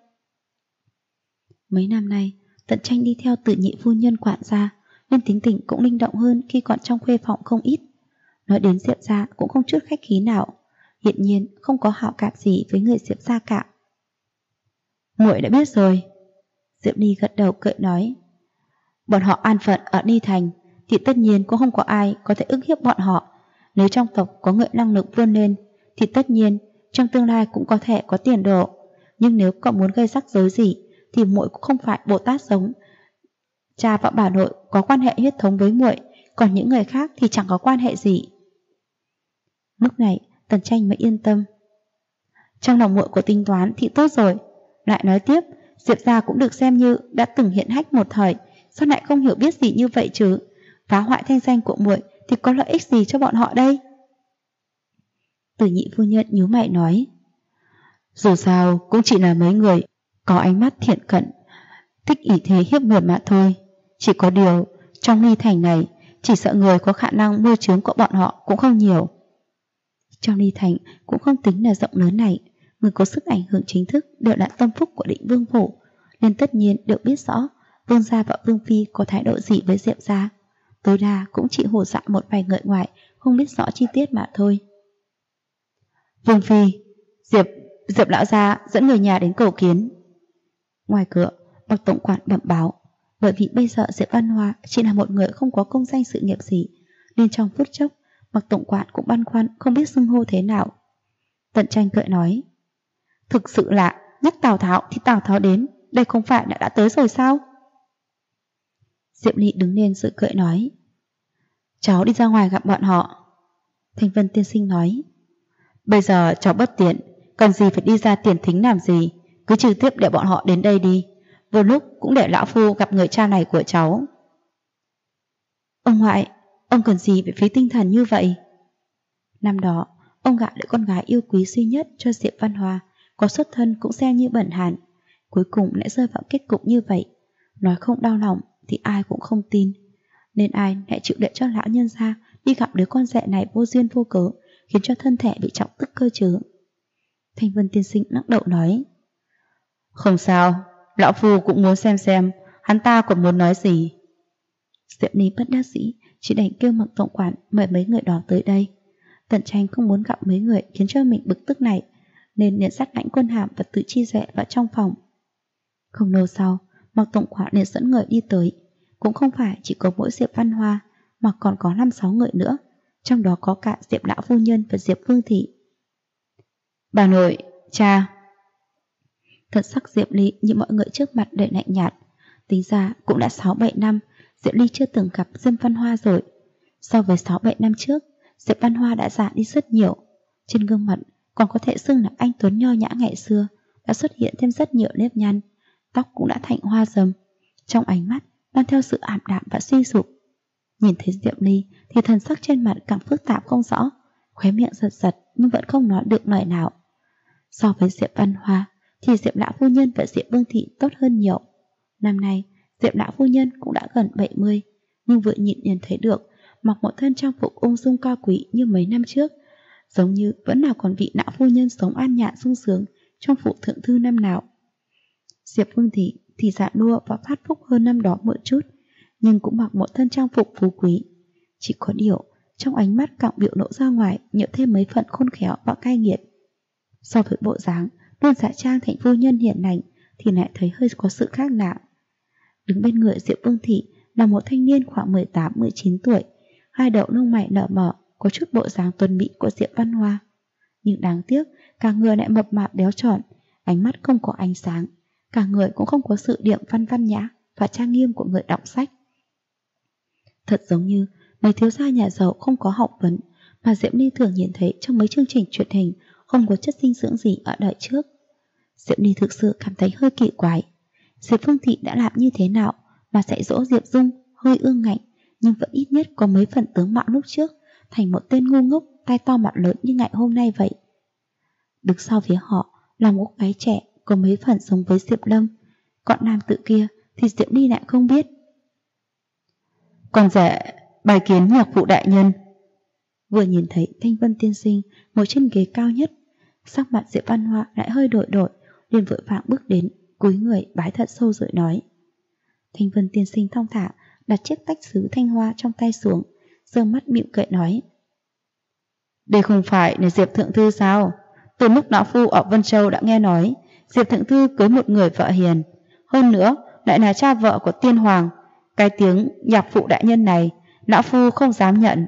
Mấy năm nay Tận Tranh đi theo Tử Nhị phu nhân quản gia, nên tính tình cũng linh động hơn khi còn trong khuê phòng không ít. Nói đến Diệp gia cũng không chút khách khí nào, hiển nhiên không có hảo cảm gì với người Diệp gia cả. Muội đã biết rồi. Diệp Ly gật đầu cười nói. Bọn họ an phận ở Ni Thành thì tất nhiên cũng không có ai có thể ức hiếp bọn họ. Nếu trong tộc có người năng lực vươn lên thì tất nhiên trong tương lai cũng có thể có tiền đồ. Nhưng nếu cậu muốn gây rắc rối gì thì muội cũng không phải Bồ Tát sống. Cha và bà nội có quan hệ huyết thống với muội, còn những người khác thì chẳng có quan hệ gì. Lúc này Tần Tranh mới yên tâm. Trong lòng muội của tính toán thì tốt rồi. Lại nói tiếp, Diệp gia cũng được xem như đã từng hiện hách một thời, sao lại không hiểu biết gì như vậy chứ? Phá hoại thanh danh của muội thì có lợi ích gì cho bọn họ đây? Tử Nhị phu nhân nhíu mày nói. Dù sao cũng chỉ là mấy người có ánh mắt thiện cận, thích ỷ thế hiếp người mà thôi. Chỉ có điều trong Ni Thành này chỉ sợ người có khả năng mưu chướng của bọn họ cũng không nhiều. Trong Ni Thành cũng không tính là rộng lớn này, người có sức ảnh hưởng chính thức đều là tâm phúc của Định Vương phủ, nên tất nhiên đều biết rõ Vương gia và Vương Phi có thái độ gì với Diệp gia. Tối đa cũng chỉ hù dọa một vài người ngoại không biết rõ chi tiết mà thôi. Vương Phi, Diệp lão gia dẫn người nhà đến cầu kiến. Ngoài cửa, Bạch tổng quản bẩm báo. Bởi vì bây giờ Diệp Văn Hoa chỉ là một người không có công danh sự nghiệp gì, nên trong phút chốc Bạch tổng quản cũng băn khoăn không biết xưng hô thế nào. Tần Tranh cười nói. Thực sự là nhắc Tào Tháo thì Tào Tháo đến, đây không phải đã tới rồi sao? Diệp Ly đứng lên sự cười nói. Cháu đi ra ngoài gặp bọn họ. Thanh Vân tiên sinh nói. Bây giờ cháu bất tiện, cần gì phải đi ra tiền thính làm gì, cứ trực tiếp để bọn họ đến đây đi. Vừa lúc cũng để lão phu gặp người cha này của cháu. Ông ngoại, ông cần gì phải phí tinh thần như vậy? Năm đó ông gả đứa con gái yêu quý duy nhất cho Diệp Văn Hoa, có xuất thân cũng xem như bẩn hàn, cuối cùng lại rơi vào kết cục như vậy. Nói không đau lòng thì ai cũng không tin, nên ai lại chịu để cho lão nhân gia đi gặp đứa con rể này vô duyên vô cớ, khiến cho thân thể bị trọng tức cơ chứ? Thanh Vân tiên sinh lắc đầu nói. Không sao, lão phu cũng muốn xem hắn ta còn muốn nói gì. Diệp Ly bất đắc dĩ chỉ đành kêu Mặc tổng quản mời mấy người đó tới đây. Tần Tranh không muốn gặp mấy người khiến cho mình bực tức này, nên liền dắt Lãnh Quân Hàm và Tự Chi Duệ vào trong phòng. Không lâu sau, Mặc tổng quản liền dẫn người đi tới. Cũng không phải chỉ có mỗi Diệp Văn Hoa, mà còn có 5-6 người nữa, trong đó có cả Diệp lão phu nhân và Diệp Vương thị. Bà nội, cha. Thật sắc Diệp Ly như mọi người trước mặt đầy lạnh nhạt. Tính ra cũng đã 6-7 năm Diệp Ly chưa từng gặp Diệp Văn Hoa rồi. So với 6-7 năm trước, Diệp Văn Hoa đã già đi rất nhiều. Trên gương mặt còn có thể xưng là anh tuấn nho nhã ngày xưa đã xuất hiện thêm rất nhiều nếp nhăn, tóc cũng đã thành hoa râm, trong ánh mắt mang theo sự ảm đạm và suy sụp. Nhìn thấy Diệp Ly thì thần sắc trên mặt càng phức tạp không rõ, khóe miệng giật giật nhưng vẫn không nói được lời nào. So với Diệp Văn Hoa thì Diệp lão phu nhân và Diệp Vương thị tốt hơn nhiều. Năm nay Diệp lão phu nhân cũng đã gần 70, nhưng vừa nhìn thấy được mặc một thân trang phục ung dung cao quý như mấy năm trước, giống như vẫn là còn vị lão phu nhân sống an nhàn sung sướng trong phủ thượng thư năm nào. Diệp Vương thị thì dạ nua và phát phúc hơn năm đó một chút, nhưng cũng mặc một thân trang phục phú quý. Chỉ có điều trong ánh mắt càng biểu lộ ra ngoài nhiều thêm mấy phần khôn khéo và cay nghiệt. So với bộ dáng luôn giả trang thành phu nhân hiền lành thì lại thấy hơi có sự khác lạ. Đứng bên người Diệp Vương thị là một thanh niên khoảng 18-19 tuổi, hai đầu lông mày nở mở, có chút bộ dáng tuấn mỹ của Diệp Văn Hoa. Nhưng đáng tiếc, cả người lại mập mạp béo tròn, ánh mắt không có ánh sáng, cả người cũng không có sự điệu văn nhã và trang nghiêm của người đọc sách. Thật giống như mấy thiếu gia nhà giàu không có học vấn, mà Diệp Ly thường nhìn thấy trong mấy chương trình truyền hình không có chất dinh dưỡng gì ở đời trước. Diệp Ly thực sự cảm thấy hơi kỳ quái. Diệp Phương Thị đã làm như thế nào mà dạy dỗ Diệp Dung hơi ương ngạnh, nhưng vẫn ít nhất có mấy phần tướng mạo lúc trước thành một tên ngu ngốc tai to mặt lớn như ngày hôm nay vậy. Đứng sau phía họ là một gái trẻ có mấy phần giống với Diệp Lâm, còn nam tự kia thì Diệp Ly lại không biết. Con rể bài kiến nhạc phụ đại nhân. Vừa nhìn thấy Thanh Vân tiên sinh ngồi trên ghế cao nhất, sắc mặt Diệp Văn Hoa lại hơi đổi đổi, liền vội vàng bước đến, cúi người bái thật sâu rồi nói. Thanh Vân tiên sinh thong thả đặt chiếc tách sứ thanh hoa trong tay xuống, giơ mắt mỉm cười nói: Đây không phải là Diệp thượng thư sao? Từ lúc lão phu ở Vân Châu đã nghe nói Diệp thượng thư cưới một người vợ hiền, hơn nữa lại là cha vợ của tiên hoàng. Cái tiếng nhạc phụ đại nhân này lão phu không dám nhận.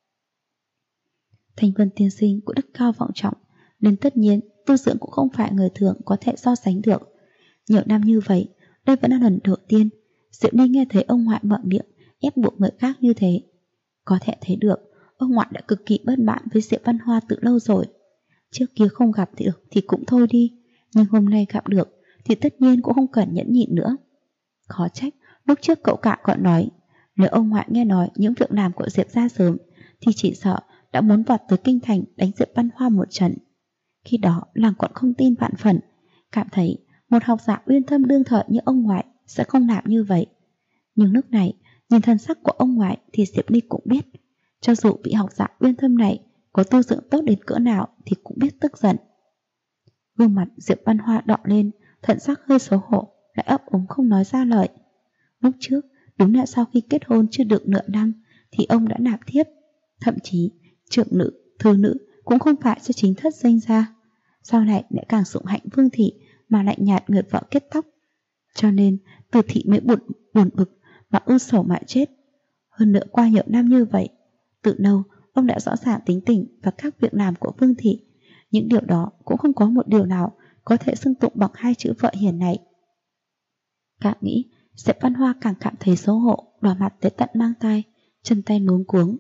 Thanh Vân tiên sinh cũng đức cao vọng trọng, nên tất nhiên tu dưỡng cũng không phải người thường có thể so sánh được. Nhiều năm như vậy, đây vẫn là lần đầu tiên Diệp Ly nghe thấy ông ngoại mở miệng ép buộc người khác như thế. Có thể thấy được ông ngoại đã cực kỳ bất mãn với Diệp Văn Hoa từ lâu rồi. Trước kia không gặp thì cũng thôi đi, nhưng hôm nay gặp được thì tất nhiên cũng không cần nhẫn nhịn nữa. Khó trách lúc trước cậu cả còn nói, nếu ông ngoại nghe nói những việc làm của Diệp gia sớm thì chỉ sợ đã muốn vọt tới kinh thành đánh Diệp Văn Hoa một trận. Khi đó làng còn không tin vạn phần, cảm thấy một học giả uyên thâm đương thời như ông ngoại sẽ không làm như vậy. Nhưng lúc này nhìn thân sắc của ông ngoại thì Diệp Ly cũng biết, cho dù vị học giả uyên thâm này có tu dưỡng tốt đến cỡ nào thì cũng biết tức giận. Gương mặt Diệp Văn Hoa đỏ lên, thần sắc hơi xấu hổ, lại ấp úng không nói ra lời. Lúc trước đúng là sau khi kết hôn chưa được nửa năm thì ông đã nạp thiếp, thậm chí trượng nữ, thư nữ cũng không phải do chính thất danh ra. Sau này lại càng sủng hạnh Vương thị mà lạnh nhạt người vợ kết tóc, cho nên Từ thị mới buồn bực mà ưu sầu mà chết. Hơn nữa qua nhiều năm như vậy, từ lâu ông đã rõ ràng tính tình và các việc làm của Vương thị. Những điều đó cũng không có một điều nào có thể xưng tụng bằng hai chữ vợ hiền này. Càng nghĩ, Diệp Văn Hoa càng cảm thấy xấu hổ, đỏ mặt tới tận mang tai, chân tay luống cuống.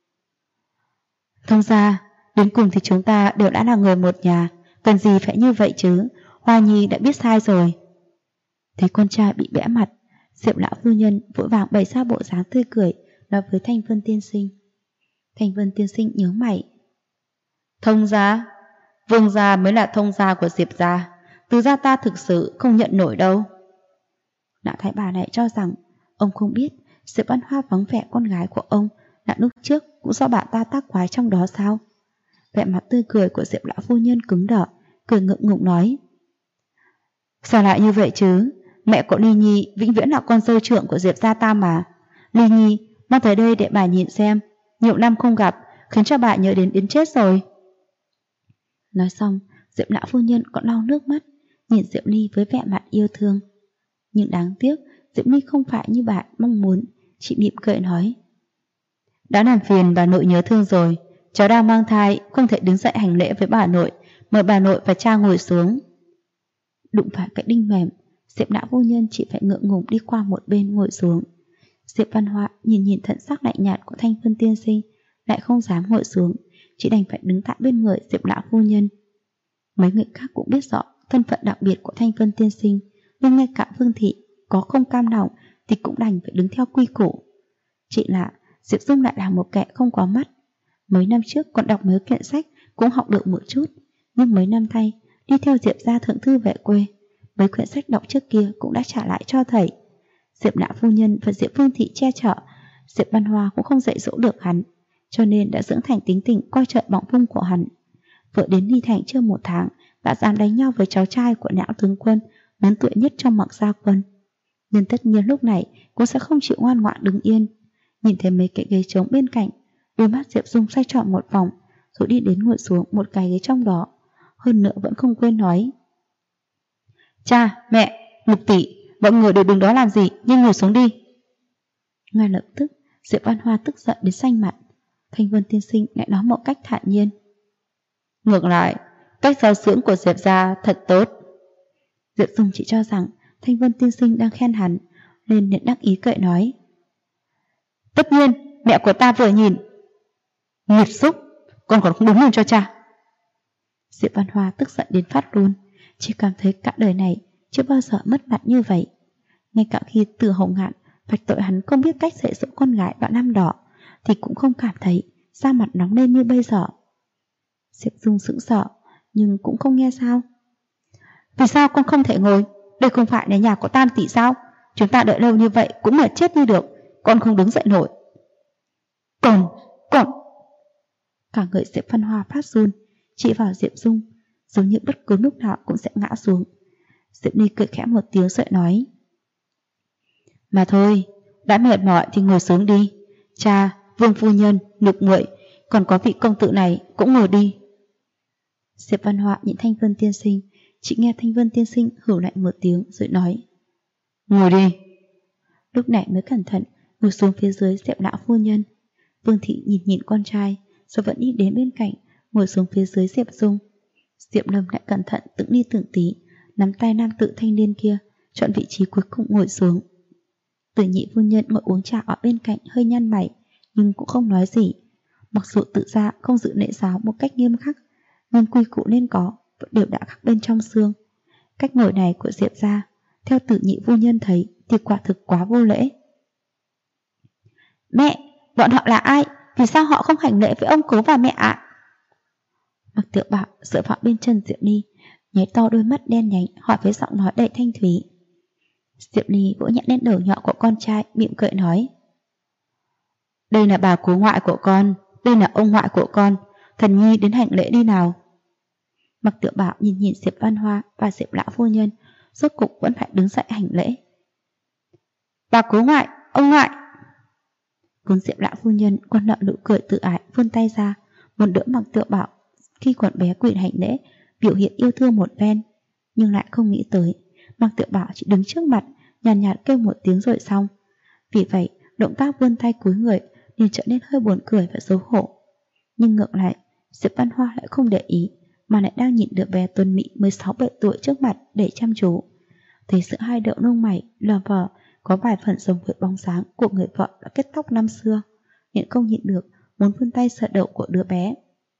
Thông ra, đến cùng thì chúng ta đều đã là người một nhà, cần gì phải như vậy chứ, Hoa Nhi đã biết sai rồi. Thấy con trai bị bẽ mặt, Diệp lão phu nhân vội vàng bày ra bộ dáng tươi cười, nói với Thanh Vân tiên sinh. Thanh Vân tiên sinh nhớ mày. Thông gia, Vương gia mới là thông gia của Diệp gia, Từ gia ta thực sự không nhận nổi đâu. Lão thái bà này cho rằng ông không biết Diệp Văn Hoa vắng vẻ con gái của ông là lúc trước cũng do bà ta tác quái trong đó sao? Vẻ mặt tươi cười của Diệp lão phu nhân cứng đờ, cười ngượng ngùng nói: Sao lại như vậy chứ? Mẹ của Ly Nhi vĩnh viễn là con dâu trưởng của Diệp gia ta mà. Ly Nhi mang tới đây để bà nhìn xem, nhiều năm không gặp khiến cho bà nhớ đến chết rồi. Nói xong, Diệp lão phu nhân còn lau nước mắt, nhìn Diệp Ly với vẻ mặt yêu thương. Nhưng đáng tiếc, Diệp Ly không phải như bà mong muốn, chị mỉm cười nói: Đã làm phiền bà nội nhớ thương rồi, cháu đang mang thai, không thể đứng dậy hành lễ với bà nội, mời bà nội và cha ngồi xuống. Đụng phải cái đinh mềm, Diệp lão phu nhân chỉ phải ngượng ngùng đi qua một bên ngồi xuống. Diệp Văn Hoa nhìn thần sắc lạnh nhạt của Thanh Vân tiên sinh, lại không dám ngồi xuống, chỉ đành phải đứng tại bên người Diệp lão phu nhân. Mấy người khác cũng biết rõ thân phận đặc biệt của Thanh Vân tiên sinh, nhưng ngay cả Vương thị có không cam lòng thì cũng đành phải đứng theo quy củ. Chỉ là Diệp Dung lại là một kẻ không có mắt. Mấy năm trước còn đọc mấy quyển sách cũng học được một chút, nhưng mấy năm nay đi theo Diệp gia thượng thư về quê, mấy quyển sách đọc trước kia cũng đã trả lại cho thầy. Diệp lão phu nhân và Diệp Vương thị che chở, Diệp Văn Hoa cũng không dạy dỗ được hắn, cho nên đã dưỡng thành tính tình coi trời bỏng vung của hắn. Vợ đến Ly Thành chưa một tháng đã dám đánh nhau với cháu trai của lão tướng quân lớn tuổi nhất trong Mặc Gia quân. Nhưng tất nhiên lúc này cũng sẽ không chịu ngoan ngoãn đứng yên. Nhìn thấy mấy cái ghế trống bên cạnh, đôi mắt Diệp Dung xoay tròn một vòng, rồi đi đến ngồi xuống một cái ghế trong đó. Hơn nữa vẫn không quên nói: Cha, mẹ, Lục tỷ, mọi người đều đứng đó làm gì, nhưng ngồi xuống đi. Ngay lập tức Diệp Văn Hoa tức giận đến xanh mặt. Thanh Vân tiên sinh lại nói một cách thản nhiên: Ngược lại, cách giáo dưỡng của Diệp gia thật tốt. Diệp Dung chỉ cho rằng Thanh Vân tiên sinh đang khen hắn, nên nhận đắc ý cậy nói: Tất nhiên, mẹ của ta vừa nhìn. Nghiệt xúc, con còn không đúng luôn cho cha. Diệp Văn Hoa tức giận đến phát run, chỉ cảm thấy cả đời này chưa bao giờ mất mặt như vậy. Ngay cả khi Từ Hồng Ngạn vạch tội hắn không biết cách dạy dỗ con gái vào năm đỏ, thì cũng không cảm thấy da mặt nóng lên như bây giờ. Diệp Dung sững sờ, nhưng cũng không nghe sao. Vì sao con không thể ngồi? Đây không phải là nhà của Tam tỷ sao? Chúng ta đợi lâu như vậy cũng mệt chết đi được, con không đứng dậy nổi. Còn cả người Diệp Văn Hoa phát run, chỉ vào Diệp Dung, giống như bất cứ lúc nào cũng sẽ ngã xuống. Diệp Ly cười khẽ một tiếng rồi nói: Mà thôi, đã mệt mỏi thì ngồi xuống đi. Cha, Vương phu nhân, Lục muội, còn có vị công tử này cũng ngồi đi. Diệp Văn Hoa nhìn Thanh Vân tiên sinh, chỉ nghe Thanh Vân tiên sinh hử lạnh một tiếng rồi nói: Ngồi đi. Lúc này mới cẩn thận ngồi xuống phía dưới Diệp lão phu nhân. Vương thị nhìn con trai, rồi vẫn đi đến bên cạnh ngồi xuống phía dưới Diệp Dung. Diệp Lâm lại cẩn thận từng ly từng tí nắm tay nam tử thanh niên kia, chọn vị trí cuối cùng ngồi xuống. Từ nhị phu nhân ngồi uống trà ở bên cạnh hơi nhăn mày, nhưng cũng không nói gì. Mặc dù tự ra không giữ lễ giáo một cách nghiêm khắc, nhưng quy củ nên có vẫn đều đã khắc bên trong xương. Cách ngồi này của Diệp gia, theo Từ nhị phu nhân thấy thì quả thực quá vô lễ. Mẹ, bọn họ là ai? Vì sao họ không hành lễ với ông cố và mẹ ạ? Mặc Tiểu Bảo dựa vào bên chân Diệp Ly, nháy to đôi mắt đen nhánh hỏi với giọng nói đầy thanh thúy. Diệp Ly vỗ nhẹ lên đầu nhỏ của con trai, mỉm cười nói: Đây là bà cố ngoại của con, đây là ông ngoại của con, thần nhi đến hành lễ đi nào. Mặc Tiểu Bảo nhìn Diệp Văn Hoa và Diệp lão phu nhân, rốt cục vẫn phải đứng dậy hành lễ. Bà cố ngoại, ông ngoại. Vốn Diệp lão phu nhân còn nợ nụ cười tự ái, vươn tay ra muốn đỡ Mặc Tiểu Bảo khi còn bé quỳ hành lễ, biểu hiện yêu thương một ven, nhưng lại không nghĩ tới Mặc Tiểu Bảo chỉ đứng trước mặt, nhàn nhạt kêu một tiếng rồi xong. Vì vậy, động tác vươn tay cúi người liền trở nên hơi buồn cười và xấu hổ. Nhưng ngược lại, Diệp Văn Hoa lại không để ý, mà lại đang nhìn đứa bé tuấn mỹ 16-17 tuổi trước mặt để chăm chú. Thấy giữa hai đậu lông mày lờ vờ có vài phần giống với bóng dáng của người vợ đã kết tóc năm xưa, hiện không nhịn được muốn vươn tay sờ đậu của đứa bé.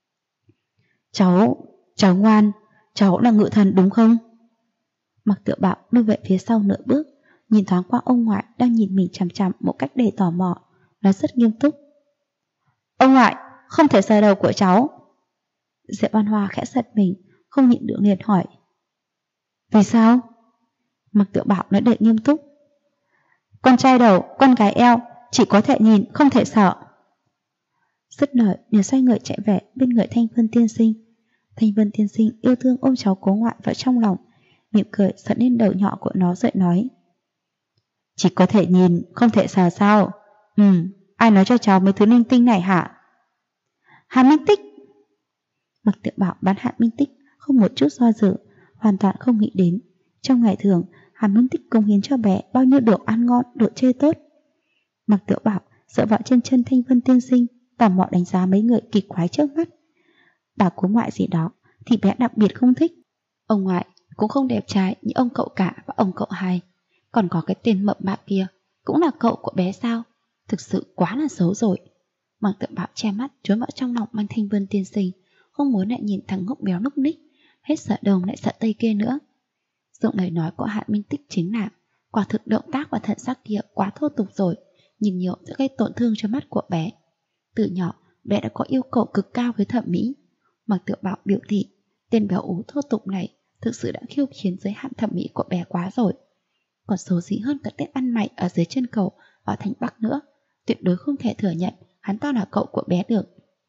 Cháu ngoan, cháu là ngự thần đúng không? Mặc Tiểu Bảo lui về phía sau nửa bước, nhìn thoáng qua ông ngoại đang nhìn mình chằm chằm một cách đầy tò mò, nói rất nghiêm túc: Ông ngoại, không thể sờ đầu của cháu. Diệp Văn Hoa khẽ giật mình, không nhịn được liền hỏi: Vì sao? Mặc Tiểu Bảo nói đầy nghiêm túc: Con trai đầu, con gái eo, chỉ có thể nhìn, không thể sợ. Dứt lời, liền xoay người chạy về bên người Thanh Vân tiên sinh. Thanh Vân tiên sinh yêu thương ôm cháu cố ngoại vào trong lòng, mỉm cười sẵn lên đầu nhỏ của nó rồi nói: Chỉ có thể nhìn, không thể sờ sao? Ai nói cho cháu mấy thứ linh tinh này hả? Hàn Minh Tích. Mặc Tiểu Bảo bán Hàn Minh Tích không một chút do dự, hoàn toàn không nghĩ đến trong ngày thường Hàn Minh Tích cống hiến cho bé bao nhiêu đồ ăn ngon, đồ chơi tốt. Mặc Tiểu Bảo dựa vào chân Thanh Vân tiên sinh, tò mò đánh giá mấy người kỳ quái trước mắt. Bà cố ngoại gì đó thì bé đặc biệt không thích. Ông ngoại cũng không đẹp trai như ông cậu cả và ông cậu hai. Còn có cái tên mập mạp kia cũng là cậu của bé sao? Thực sự quá là xấu rồi. Mặc Tiểu Bảo che mắt trốn vào trong lòng anh Thanh Vân tiên sinh, không muốn lại nhìn thằng ngốc béo núc ních, hết sợ đông lại sợ tây kia nữa. Dụng lời nói của Hạn Minh Tích chính là quả thực động tác và thần sắc kia quá thô tục rồi, nhìn nhiều sẽ gây tổn thương cho mắt của bé. Từ nhỏ bé đã có yêu cầu cực cao với thẩm mỹ. Mặc Tiểu Bảo biểu thị tên béo ú thô tục này thực sự đã khiêu chiến giới hạn thẩm mỹ của bé quá rồi. Còn xấu xí hơn cả tên ăn mày ở dưới chân cầu ở thành Bắc nữa. Tuyệt đối không thể thừa nhận hắn ta là cậu của bé được.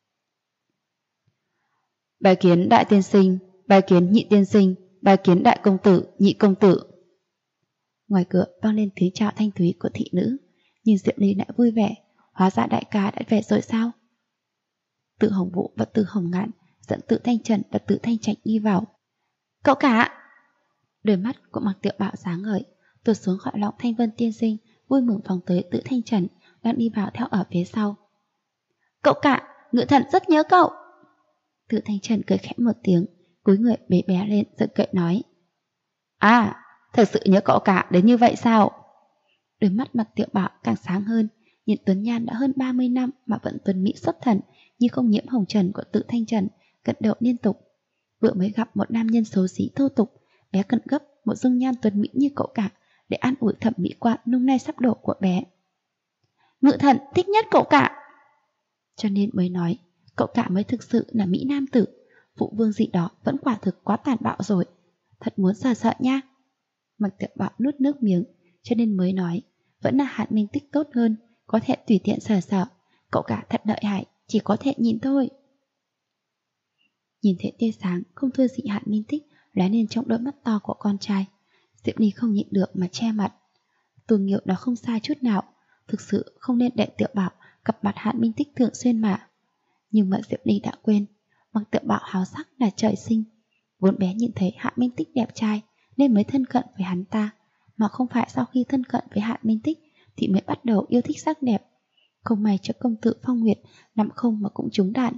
Bài kiến đại tiên sinh, bài kiến nhị tiên sinh, bài kiến đại công tử, nhị công tử. Ngoài cửa vang lên tiếng chào thanh thúy của thị nữ. Nhìn Diệp Ly lại vui vẻ, hóa ra đại ca đã về rồi sao? Từ Hồng Vũ và Từ Hồng Ngạn dẫn Từ Thanh Trần và Từ Thanh Trạch đi vào. Cậu cả! Đôi mắt của Mặc Tiểu Bảo sáng ngời, tuột xuống khỏi lòng Thanh Vân tiên sinh, vui mừng phóng tới Từ Thanh Trần đang đi vào theo ở phía sau. Cậu cả, ngự thần rất nhớ cậu. Từ Thanh Trần cười khẽ một tiếng, cúi người bế bé lên giận cậy nói: À, thật sự nhớ cậu cả đến như vậy sao? Đôi mắt Mặc Tiểu Bảo càng sáng hơn, nhìn tuấn nhan đã hơn 30 năm mà vẫn tuấn mỹ xuất thần, như không nhiễm hồng trần của Tự Thanh Trần gật đầu liên tục. Vừa mới gặp một nam nhân xấu xí thô tục, bé cần gấp một dung nhan tuấn mỹ như cậu cả để an ủi thẩm mỹ quan nung nay sắp đổ của bé. Ngự thần thích nhất cậu cả. Cho nên mới nói, cậu cả mới thực sự là mỹ nam tử. Phụ vương gì đó vẫn quả thực quá tàn bạo rồi. Thật muốn sợ sợ nha. Mặc Tiểu Bảo nuốt nước miếng, cho nên mới nói, vẫn là Hàn Minh Tích tốt hơn, có thể tùy tiện sợ sợ. Cậu cả thật lợi hại, chỉ có thể nhìn thôi. Nhìn thấy tia sáng không thua gì Hàn Minh Tích lóe lên trong đôi mắt to của con trai, Diệp Ly không nhịn được mà che mặt. Từ Nghiệu đó không sai chút nào, thực sự không nên để Tiểu Bảo gặp mặt Hàn Minh Tích thường xuyên mà. Nhưng mà Diệp Ly đã quên, Mặc Tiểu Bảo háo sắc là trời sinh. Vốn bé nhìn thấy Hàn Minh Tích đẹp trai nên mới thân cận với hắn ta, mà không phải sau khi thân cận với Hàn Minh Tích thì mới bắt đầu yêu thích sắc đẹp. Không may cho công tử Phong Nguyệt nằm không mà cũng trúng đạn.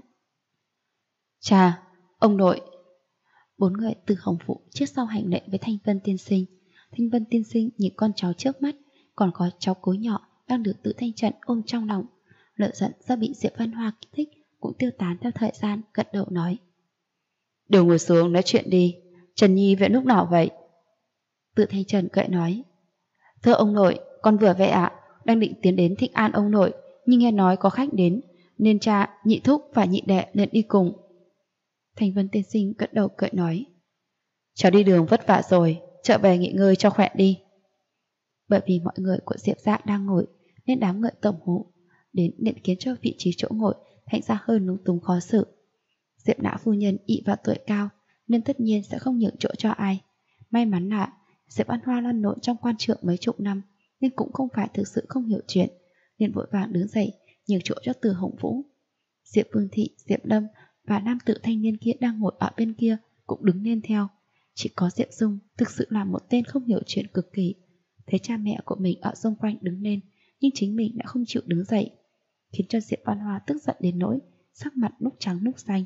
Chà, ông nội. 4 người từ Hồng Phụ trước sau hành lễ với Thanh Vân tiên sinh. Thanh Vân tiên sinh nhìn con cháu trước mắt, còn có cháu cối nhỏ đang được Tự Thanh Trần ôm trong lòng. Lửa giận do bị Diệp Văn Hoa kích thích cũng tiêu tán theo thời gian, gật đầu nói. Đều ngồi xuống nói chuyện đi. Trần Nhi về lúc nào vậy? Tự Thanh Trần cậy nói. Thưa ông nội, con vừa về ạ, đang định tiến đến thịnh an ông nội, nhưng nghe nói có khách đến, nên cha, nhị thúc và nhị đệ lên đi cùng. Thanh Vân tiên sinh gật đầu cậy nói. Cháu đi đường vất vả rồi, trở về nghỉ ngơi cho khỏe đi. Bởi vì mọi người của Diệp gia đang ngồi, nên đám người tổng hộ đến nên khiến cho vị trí chỗ ngồi thành ra hơi lúng túng khó xử. Diệp Lão phu nhân ỷ vào tuổi cao nên tất nhiên sẽ không nhượng chỗ cho ai. May mắn là Diệp Văn Hoa lăn lộn trong quan trường mấy chục năm nên cũng không phải thực sự không hiểu chuyện, liền vội vàng đứng dậy nhường chỗ cho Từ Hồng Vũ. Diệp Vương Thị, Diệp Lâm và nam tử thanh niên kia đang ngồi ở bên kia cũng đứng lên theo. Chỉ có Diệp Dung thực sự là một tên không hiểu chuyện cực kỳ. Thấy cha mẹ của mình ở xung quanh đứng lên, nhưng chính mình đã không chịu đứng dậy, khiến cho Diệp Văn Hoa tức giận đến nỗi sắc mặt lúc trắng lúc xanh.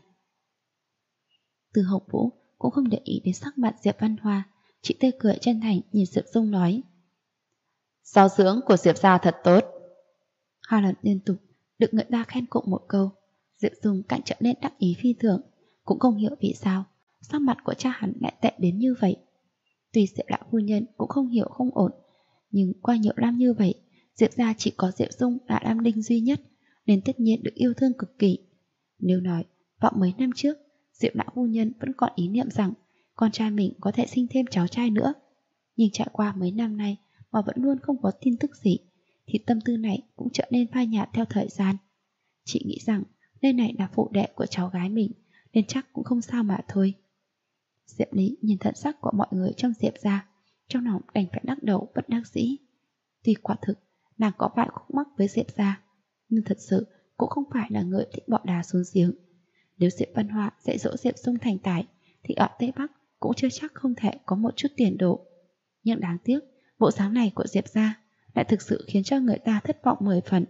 Từ Hồng Vũ cũng không để ý đến sắc mặt Diệp Văn Hoa, chỉ tươi cười chân thành nhìn Diệp Dung nói. Giáo dưỡng của Diệp gia thật tốt. 2 lần liên tục được người ta khen cụng một câu, Diệp Dung càng trở nên đắc ý phi thường, cũng không hiểu vì sao sắc mặt của cha hắn lại tệ đến như vậy. Tuy Diệp Lão phu nhân cũng không hiểu không ổn, nhưng qua nhiều năm như vậy, Diệp gia chỉ có Diệp Dung là nam đinh duy nhất, nên tất nhiên được yêu thương cực kỳ. Nếu nói vào mấy năm trước, Diệp Lão phu nhân vẫn còn ý niệm rằng con trai mình có thể sinh thêm cháu trai nữa, nhưng trải qua mấy năm nay mà vẫn luôn không có tin tức gì, thì tâm tư này cũng trở nên phai nhạt theo thời gian. Chị nghĩ rằng nơi này là phụ đệ của cháu gái mình, nên chắc cũng không sao mà thôi. Diệp Lý nhìn thần sắc của mọi người trong Diệp gia, trong lòng đành phải lắc đầu bất đắc dĩ. Tuy quả thực nàng có vài khúc mắc với Diệp gia, nhưng thật sự cũng không phải là người thích bỏ đá xuống giếng. Nếu Diệp Văn Hoa dạy dỗ Diệp Dung thành tài, thì ở Tây Bắc cũng chưa chắc không thể có một chút tiền đồ. Nhưng đáng tiếc, bộ dáng này của Diệp gia lại thực sự khiến cho người ta thất vọng 10 phần.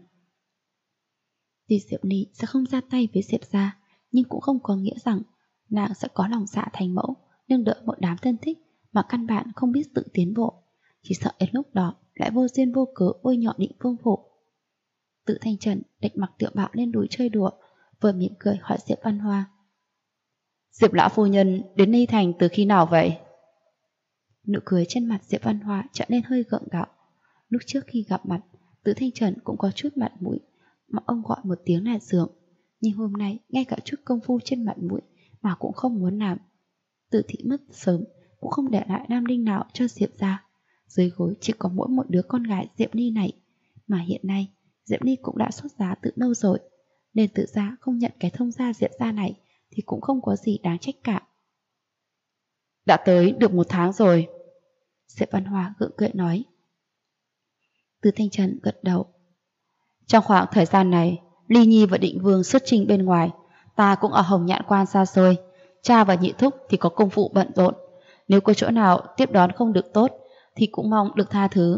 Tuy Diệp Ly sẽ không ra tay với Diệp gia, nhưng cũng không có nghĩa rằng nàng sẽ có lòng dạ thành mẫu, nâng đỡ một đám thân thích mà căn bản không biết tự tiến bộ. Chỉ sợ đến lúc đó lại vô duyên vô cớ bôi nhọ Định Vương Phủ. Tự Thanh Trần định mặc Tiểu Bảo lên đùi chơi đùa, vừa mỉm cười hỏi Diệp Văn Hoa. Diệp Lão phu nhân đến Ni Thành từ khi nào vậy? Nụ cười trên mặt Diệp Văn Hoa trở nên hơi gượng gạo. Lúc trước khi gặp mặt, Tự Thanh Trần cũng có chút mặt mũi mà ông gọi một tiếng là dượng, nhưng hôm nay ngay cả chút công phu trên mặt mũi mà cũng không muốn làm. Tự thị mất sớm cũng không để lại nam đinh nào cho Diệp gia. Dưới gối chỉ có mỗi một đứa con gái Diệp Ly này, mà hiện nay Diệp Ly cũng đã xuất giá từ lâu rồi, nên tự gia không nhận cái thông gia Diệp gia này thì cũng không có gì đáng trách cả. Đã tới được 1 tháng rồi. Diệp Văn Hoa gượng cười nói. Từ Thanh Trần gật đầu. Trong khoảng thời gian này, Ly Nhi và Định Vương xuất trình bên ngoài, ta cũng ở Hồng Nhạn Quan xa xôi. Cha và nhị thúc thì có công vụ bận rộn, nếu có chỗ nào tiếp đón không được tốt thì cũng mong được tha thứ.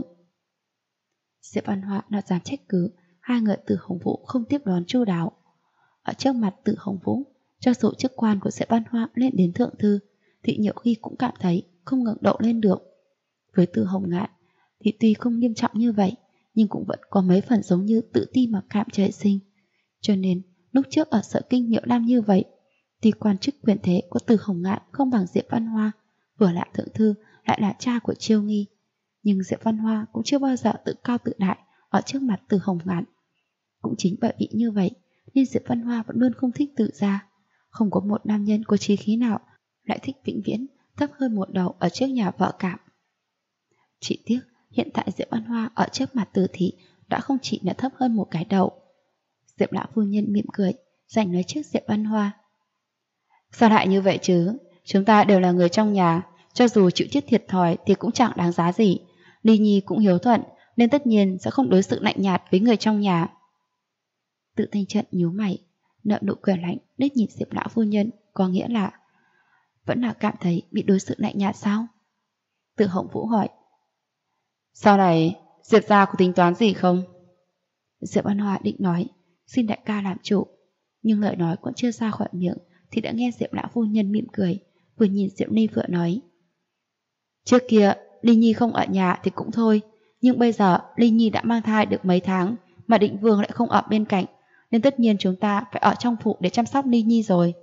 Diệp Văn Hoa đã dám trách cứ 2 người Từ Hồng Vũ không tiếp đón chu đáo. Ở trước mặt Từ Hồng Vũ, cho dù chức quan của Diệp Văn Hoa lên đến thượng thư thì nhiều khi cũng cảm thấy không ngẩng đầu lên được. Với Từ Hồng Ngạn thì tuy không nghiêm trọng như vậy, nhưng cũng vẫn có mấy phần giống như tự ti mặc cảm trời sinh. Cho nên lúc trước ở Sở Kinh nhiều năm như vậy, tuy quan chức quyền thế của Từ Hồng Ngạn không bằng Diệp Văn Hoa, vừa là thượng thư lại là cha của Chiêu Nghi, nhưng Diệp Văn Hoa cũng chưa bao giờ tự cao tự đại ở trước mặt Từ Hồng Ngạn. Cũng chính bởi vì như vậy nên Diệp Văn Hoa vẫn luôn không thích tự ra. Không có một nam nhân có chí khí nào lại thích vĩnh viễn thấp hơn một đầu ở trước nhà vợ cả. Chỉ tiếc hiện tại Diệp Văn Hoa ở trước mặt Từ thị đã không chỉ là thấp hơn một cái đầu. Diệp lão phu nhân mỉm cười, giành nói trước Diệp Văn Hoa. Sao lại như vậy chứ? Chúng ta đều là người trong nhà, cho dù chịu chút thiệt thòi thì cũng chẳng đáng giá gì. Ly Nhi cũng hiếu thuận, nên tất nhiên sẽ không đối xử lạnh nhạt với người trong nhà. Tự Thanh Trận nhíu mày, nợ nụ cười lạnh, liếc nhìn Diệp lão phu nhân, có nghĩa là vẫn là cảm thấy bị đối xử lạnh nhạt sao? Từ Hồng Vũ hỏi. Sau này Diệp gia có tính toán gì không? Diệp Văn Hoa định nói xin đại ca làm chủ, nhưng lời nói còn chưa ra khỏi miệng thì đã nghe Diệp lão phu nhân mỉm cười, vừa nhìn Diệp Ly vừa nói. Trước kia Ly Nhi không ở nhà thì cũng thôi, nhưng bây giờ Ly Nhi đã mang thai được mấy tháng mà Định Vương lại không ở bên cạnh, nên tất nhiên chúng ta phải ở trong phủ để chăm sóc Ly Nhi rồi.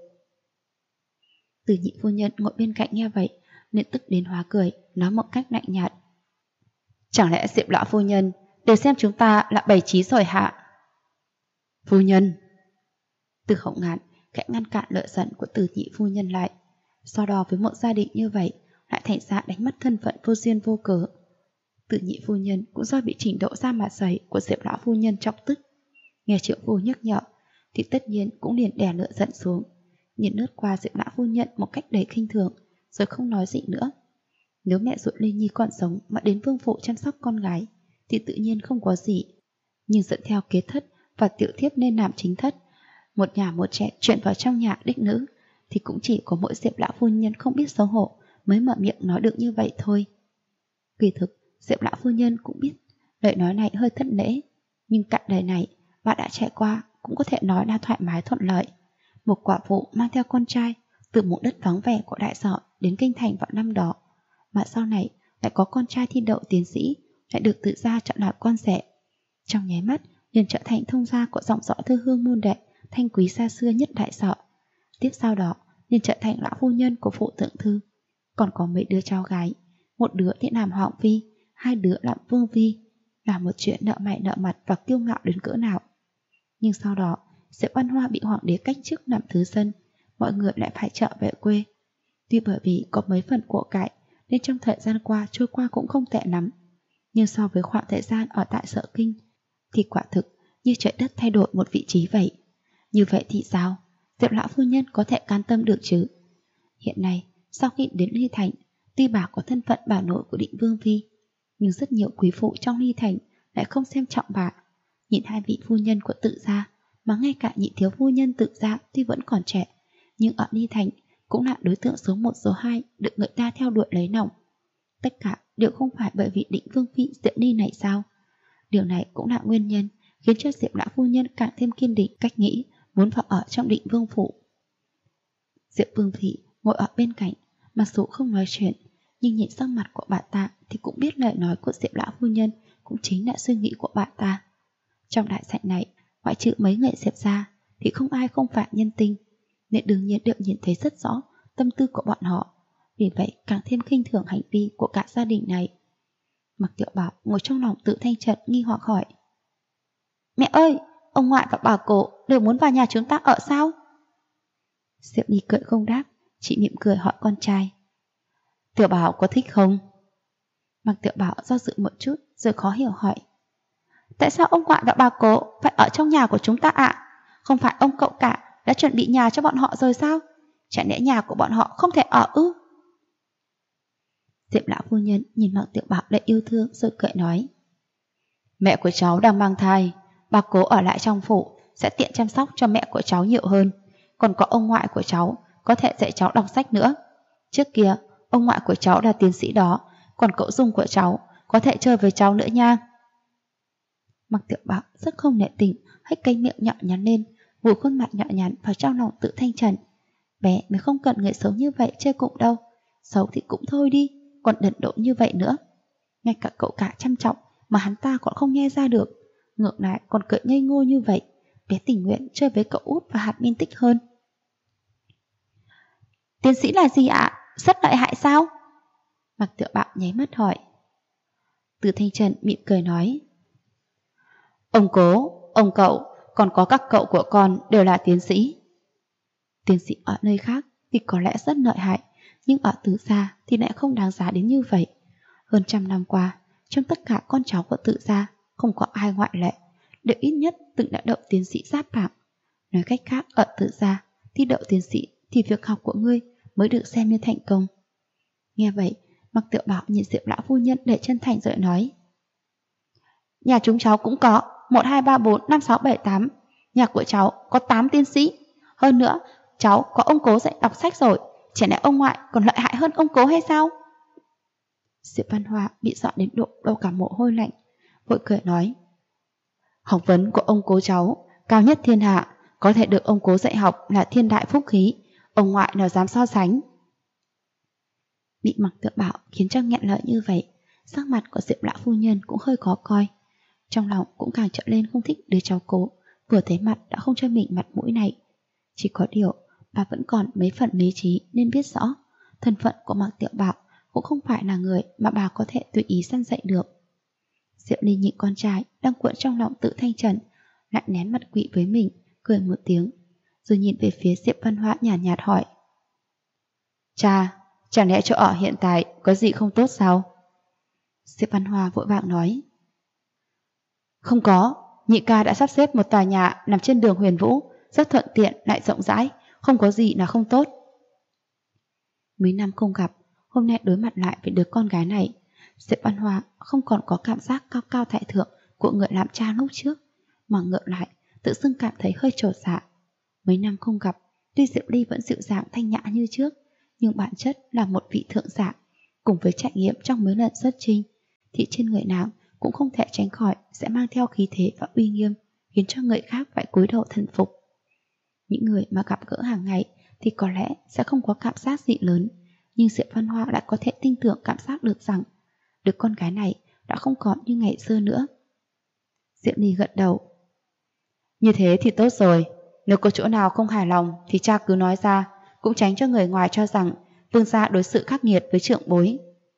Từ nhị phu nhân ngồi bên cạnh nghe vậy nên tức đến hóa cười, nói một cách lạnh nhạt. Chẳng lẽ Diệp lão phu nhân đều xem chúng ta là bày trí rồi hả? Phu nhân. Từ Hồng Ngạn khẽ ngăn cản lợi giận của Từ nhị phu nhân lại. So đo với một gia đình như vậy lại thành ra đánh mất thân phận vô duyên vô cớ. Từ nhị phu nhân cũng do bị trình độ da mặt dày của Diệp lão phu nhân chọc tức. Nghe triệu phu nhắc nhở thì tất nhiên cũng liền đè lửa giận xuống, nhìn lướt qua Diệp lão phu nhân một cách đầy khinh thường, rồi không nói gì nữa. Nếu mẹ ruột Lê Nhi còn sống mà đến vương phụ chăm sóc con gái thì tự nhiên không có gì, nhưng dẫn theo kế thất và tiểu thiếp nên làm chính thất, một nhà một trẻ chuyển vào trong nhà đích nữ, thì cũng chỉ có mỗi Diệp lão phu nhân không biết xấu hổ mới mở miệng nói được như vậy thôi. Kỳ thực Diệp lão phu nhân cũng biết lời nói này hơi thất lễ, nhưng cả đời này bà đã trải qua cũng có thể nói là thoải mái thuận lợi. Một quả phụ mang theo con trai từ một đất vắng vẻ của Đại Sọ đến kinh thành vào năm đó, mà sau này lại có con trai thi đậu tiến sĩ, lại được tự gia chọn làm con rể, trong nháy mắt liền trở thành thông gia của dòng dõi thư hương môn đệ thanh quý xa xưa nhất Đại Sọ. Tiếp sau đó liền trở thành lão phu nhân của phụ thượng thư, còn có mấy đứa cháu gái, một đứa thì làm hoàng phi, hai đứa làm vương phi, là một chuyện nợ mày nợ mặt và kiêu ngạo đến cỡ nào. Nhưng sau đó Diệp Văn Hoa bị hoàng đế cách chức làm thứ dân, mọi người lại phải trở về quê. Tuy bởi vì có mấy phần của cải nên trong thời gian qua trôi qua cũng không tệ lắm, nhưng so với khoảng thời gian ở tại Sở Kinh thì quả thực như trời đất thay đổi một vị trí vậy. Như vậy thì sao? Diệp lão phu nhân có thể can tâm được chứ? Hiện nay sau khi đến Ly Thành, tuy bà có thân phận bà nội của Định Vương phi, nhưng rất nhiều quý phụ trong Ly Thành lại không xem trọng bà. Nhìn hai vị phu nhân của Tự gia, mà ngay cả nhị thiếu phu nhân Tự gia tuy vẫn còn trẻ, nhưng ở Ly Thành cũng là đối tượng số 1 số 2 được người ta theo đuổi lấy lòng. Tất cả đều không phải bởi vì Định Vương phi Diệp Ly này sao? Điều này cũng là nguyên nhân khiến cho Diệp lão phu nhân càng thêm kiên định cách nghĩ muốn vào ở trong Định Vương phủ. Diệp Vương thị ngồi ở bên cạnh, mặc dù không nói chuyện, nhưng nhìn sắc mặt của bà ta thì cũng biết lời nói của Diệp lão phu nhân cũng chính là suy nghĩ của bà ta. Trong đại sảnh này, ngoại trừ mấy người Diệp gia thì không ai không phải nhân tinh, nên đương nhiên đều nhìn thấy rất rõ tâm tư của bọn họ, vì vậy càng thêm khinh thường hành vi của cả gia đình này. Mạc Tiểu Bảo ngồi trong lòng Tự Thanh Trận nghi hoặc hỏi. Mẹ ơi, ông ngoại và bà cụ đều muốn vào nhà chúng ta ở sao? Diệp Ly cười không đáp, chị mỉm cười hỏi con trai. Tiểu Bảo có thích không? Mạc Tiểu Bảo do dự một chút rồi khó hiểu hỏi. Tại sao ông ngoại và bà cụ phải ở trong nhà của chúng ta ạ? Không phải ông cậu cả đã chuẩn bị nhà cho bọn họ rồi sao? Chẳng lẽ nhà của bọn họ không thể ở ư? Diệp lão phu nhân nhìn Mạc Tiểu Bảo đầy yêu thương rồi cười nói. Mẹ của cháu đang mang thai, bà cố ở lại trong phủ sẽ tiện chăm sóc cho mẹ của cháu nhiều hơn. Còn có ông ngoại của cháu có thể dạy cháu đọc sách nữa. Trước kia ông ngoại của cháu là tiến sĩ đó, còn cậu Dung của cháu có thể chơi với cháu nữa nha. Mạc Tiểu Bảo rất không nể tình, hất cái miệng nhỏ nhắn lên, vùi khuôn mặt nhỏ nhắn vào trong lòng Tự Thanh Trần. Bé mới không cần người xấu như vậy chơi cùng đâu, xấu thì cũng thôi đi, còn đần độn như vậy nữa. Ngay cả cậu cả chăm trọng mà hắn ta còn không nghe ra được, ngược lại còn cười ngây ngô như vậy, bé tình nguyện chơi với cậu út và hạt min tích hơn. Tiến sĩ là gì ạ? Rất lợi hại sao? Mạc Tiểu Bảo nháy mắt hỏi. Từ Thanh Trần mỉm cười nói. Ông cố, ông cậu, còn có các cậu của con đều là tiến sĩ. Tiến sĩ ở nơi khác thì có lẽ rất lợi hại, nhưng ở Từ gia thì lại không đáng giá đến như vậy. Hơn 100 năm qua, trong tất cả con cháu của Từ gia, không có ai ngoại lệ, đều ít nhất từng đã đậu tiến sĩ giáp bảng. Nói cách khác, ở Từ gia thì đậu tiến sĩ thì việc học của ngươi mới được xem như thành công. Nghe vậy, Mạc Tiểu Bảo nhìn Diệp lão phu nhân để chân thành rồi nói. Nhà chúng cháu cũng có 1, 2, 3, 4, 5, 6, 7, 8. Nhà của cháu có 8 tiến sĩ. Hơn nữa, cháu có ông cố dạy đọc sách rồi. Chả lẽ ông ngoại còn lợi hại hơn ông cố hay sao? Diệp Văn Hoa bị dọa đến độ đâu cả mồ hôi lạnh, vội cười nói. Học vấn của ông cố cháu cao nhất thiên hạ, có thể được ông cố dạy học là thiên đại phúc khí. Ông ngoại nào dám so sánh. Bị Mạc Tiểu Bảo khiến cho nghẹn lời như vậy, sắc mặt của Diệp lão phu nhân cũng hơi khó coi. Trong lòng cũng càng trở lên không thích đứa cháu cố vừa thấy mặt đã không cho mình mặt mũi này. Chỉ có điều bà vẫn còn mấy phần lý trí nên biết rõ thân phận của Mạc Tiểu Bảo cũng không phải là người mà bà có thể tùy ý săn dạy được. Diệp Ly nhìn con trai đang cuộn trong lòng Tự Thanh Trần, lại nén mặt quỵ với mình, cười một tiếng, rồi nhìn về phía Diệp Văn Hoa nhàn nhạt hỏi. Cha, chẳng lẽ chỗ ở hiện tại có gì không tốt sao? Diệp Văn Hoa vội vàng nói. Không có, nhị ca đã sắp xếp một tòa nhà nằm trên đường Huyền Vũ, rất thuận tiện lại rộng rãi, không có gì là không tốt. Mấy năm không gặp, hôm nay đối mặt lại với đứa con gái này, Diệp Văn Hoa không còn có cảm giác cao cao tại thượng của người làm cha lúc trước, mà ngược lại tự dưng cảm thấy hơi chột dạ. Mấy năm không gặp, tuy Diệp Ly vẫn dịu dàng thanh nhã như trước, nhưng bản chất là một vị thượng giả. Cùng với trải nghiệm trong mấy lần xuất chinh, thì trên người nào cũng không thể tránh khỏi sẽ mang theo khí thế và uy nghiêm, khiến cho người khác phải cúi đầu thần phục. Những người mà gặp gỡ hàng ngày thì có lẽ sẽ không có cảm giác gì lớn, nhưng Diệp Văn Hoa lại có thể tin tưởng cảm giác được rằng đứa con gái này đã không còn như ngày xưa nữa. Diệp Ly gật đầu. Như thế thì tốt rồi, nếu có chỗ nào không hài lòng thì cha cứ nói ra, cũng tránh cho người ngoài cho rằng Vương gia đối xử khắc nghiệt với trưởng bối.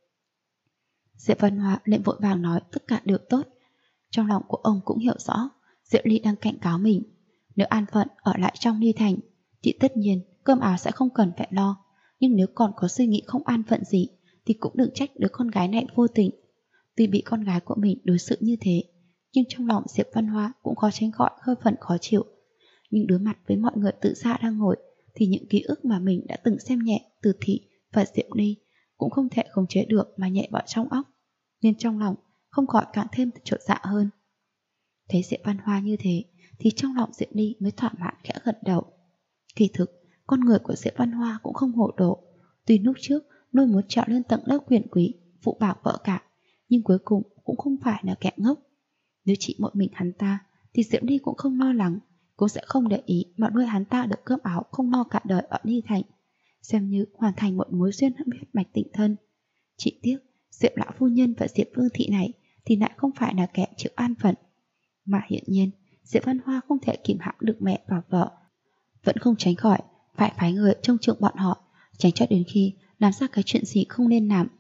Diệp Văn Hoa liền vội vàng nói tất cả đều tốt. Trong lòng của ông cũng hiểu rõ Diệp Ly đang cảnh cáo mình, nếu an phận ở lại trong Ly Thành thì tất nhiên cơm áo sẽ không cần phải lo, nhưng nếu còn có suy nghĩ không an phận gì thì cũng đừng trách đứa con gái này vô tình. Tuy bị con gái của mình đối xử như thế, nhưng trong lòng Diệp Văn Hoa cũng khó tránh khỏi hơi phần khó chịu. Nhưng đối mặt với mọi người tự xa đang ngồi thì những ký ức mà mình đã từng xem nhẹ từ Thị và Diệp Ly cũng không thể khống chế được mà nhẹ vào trong óc, nên trong lòng không khỏi càng thêm chột dạ hơn. Thấy Diệp Văn Hoa như thế thì trong lòng Diệp Ly mới thỏa mãn khẽ gật đầu. Kỳ thực con người của Diệp Văn Hoa cũng không hồ đồ, tuy lúc trước nuôi muốn trèo lên tầng lớp quyền quý phụ bạc vợ cả, nhưng cuối cùng cũng không phải là kẻ ngốc. Nếu chỉ một mình hắn ta thì Diệp Ly cũng không lo lắng, cũng sẽ không để ý mà nuôi hắn ta được cơm áo không lo cả đời ở Ly Thành, xem như hoàn thành một mối duyên huyết mạch tình thân. Chỉ tiếc Diệp lão phu nhân và Diệp Vương Thị này thì lại không phải là kẻ chịu an phận. Mà hiển nhiên Diệp Văn Hoa không thể kìm hãm được mẹ và vợ, vẫn không tránh khỏi phải phái người trông chừng bọn họ, tránh cho đến khi làm ra cái chuyện gì không nên làm.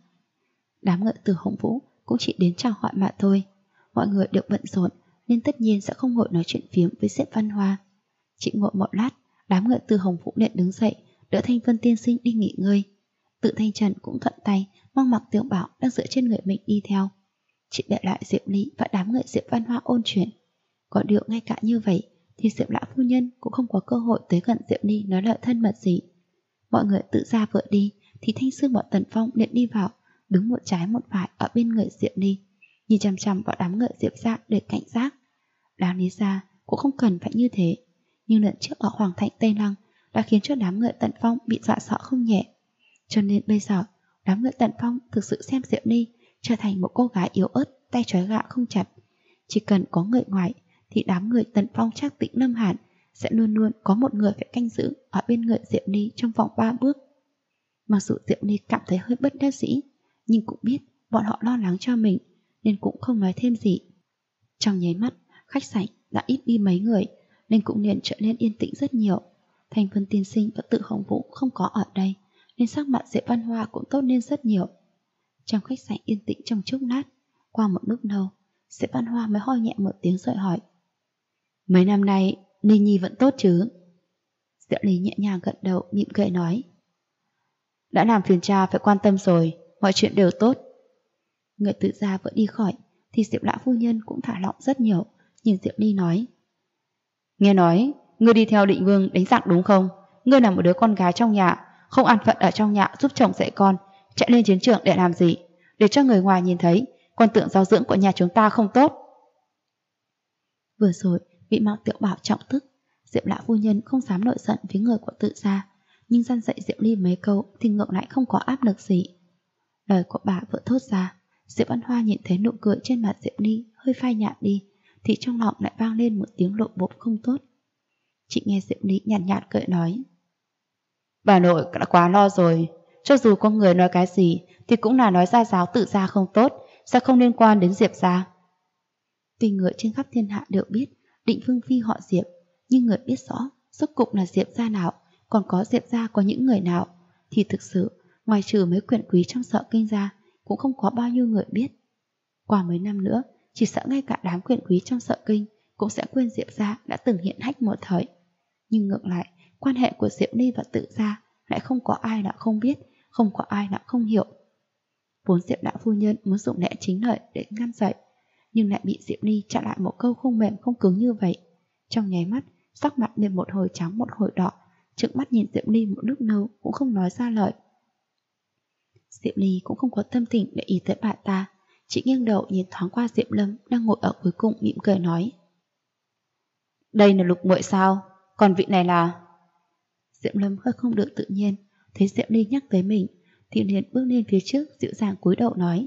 Đám người từ Hồng Vũ cũng chỉ đến chào hỏi mà thôi. Mọi người đều bận rộn nên tất nhiên sẽ không ngồi nói chuyện phiếm với Diệp Văn Hoa. Chỉ ngồi một lát, đám người từ Hồng Vũ liền đứng dậy đỡ Thanh Vân tiên sinh đi nghỉ ngơi. Tự Thanh Trần cũng thuận tay mang Mạc Tiểu Bảo đang dựa trên người mình đi theo. Chỉ để lại Diệp Ly và đám người Diệp Văn Hoa ôn chuyện. Có điều ngay cả như vậy thì Diệp lão phu nhân cũng không có cơ hội tới gần Diệp Ly nói lời thân mật gì. Mọi người tự ra vợ đi thì Thanh Sư bọn Tần Phong liền đi vào, đứng một trái một phải ở bên người Diệp Ly, nhìn chằm chằm vào đám người Diệp gia để cảnh giác. Đáng lý ra cũng không cần phải như thế, nhưng lần trước ở Hoàng Thành Tây Lăng đã khiến cho đám người Tần Phong bị dọa sợ không nhẹ. Cho nên bây giờ đám người Tần Phong thực sự xem Diệp Ly trở thành một cô gái yếu ớt, tay trói gà không chặt. Chỉ cần có người ngoài thì đám người Tần Phong Trác Tĩnh Lâm Hàn sẽ luôn luôn có một người phải canh giữ ở bên người Diệp Ly trong vòng 3 bước. Mặc dù Diệp Ly cảm thấy hơi bất đắc dĩ, nhưng cũng biết bọn họ lo lắng cho mình nên cũng không nói thêm gì. Trong nháy mắt, khách sảnh đã ít đi mấy người, nên cũng liền trở nên yên tĩnh rất nhiều. Thành Vân tiên sinh và Tự Hồng Vũ không có ở đây, nên sắc mặt Diệp Văn Hoa cũng tốt lên rất nhiều. Trong khách sạn yên tĩnh trong chốc lát, qua một lúc lâu, Diệp Văn Hoa mới ho nhẹ một tiếng rồi hỏi: mấy năm nay, Ly Nhi vẫn tốt chứ? Diệu Ly nhẹ nhàng gật đầu, mỉm cười nói: đã làm phiền cha phải quan tâm rồi, mọi chuyện đều tốt. Người tự gia vừa đi khỏi, thì Diệp lão phu nhân cũng thả lỏng rất nhiều, nhìn Diệu Ly nói: nghe nói, ngươi đi theo Định Vương đánh giặc đúng không? Ngươi là một đứa con gái trong nhà, không an phận ở trong nhà giúp chồng dạy con, chạy lên chiến trường để làm gì? Để cho người ngoài nhìn thấy, con tưởng giáo dưỡng của nhà chúng ta không tốt. Vừa rồi, bị Mạc Tiểu Bảo trọng tức, Diệp lão phu nhân không dám nổi giận với người của tự gia, nhưng răn dạy Diệu Ly mấy câu thì ngược lại không có áp lực gì. Lời của bà vừa thốt ra, Diệp Văn Hoa nhìn thấy nụ cười trên mặt Diệu Ly hơi phai nhạt đi, thì trong lòng lại vang lên một tiếng lộ bộp không tốt. Chị nghe Diệu Ly nhàn nhạt cười nói: bà nội đã quá lo rồi, cho dù có người nói cái gì thì cũng là nói gia giáo tự gia không tốt, sẽ không liên quan đến Diệp gia. Tuy người trên khắp thiên hạ đều biết Định Vương phi họ Diệp, nhưng người biết rõ rốt cục là Diệp gia nào, còn có Diệp gia có những người nào, thì thực sự ngoài trừ mấy quyền quý trong Sở Kinh ra cũng không có bao nhiêu người biết. Qua mấy năm nữa, chỉ sợ ngay cả đám quyền quý trong Sở Kinh cũng sẽ quên Diệp gia đã từng hiện hách một thời. Nhưng ngược lại, quan hệ của Diệp Ly và tự gia lại không có ai là không biết, không có ai là không hiểu. Vốn Diệp lão phu nhân muốn dùng lẽ chính lợi để ngăn dậy, nhưng lại bị Diệp Ly trả lại một câu không mềm không cứng như vậy. Trong nháy mắt, sắc mặt lên một hồi trắng một hồi đỏ, trợn mắt nhìn Diệp Ly một lúc lâu cũng không nói ra lời. Diệp Ly cũng không có tâm tình để ý tới bà ta, chỉ nghiêng đầu nhìn thoáng qua Diệp Lâm đang ngồi ở cuối cùng, mỉm cười nói: đây là Lục muội sao? Còn vị này là... Diệp Lâm hơi không được tự nhiên, thấy Diệp Ly nhắc tới mình thì liền bước lên phía trước, dịu dàng cúi đầu nói: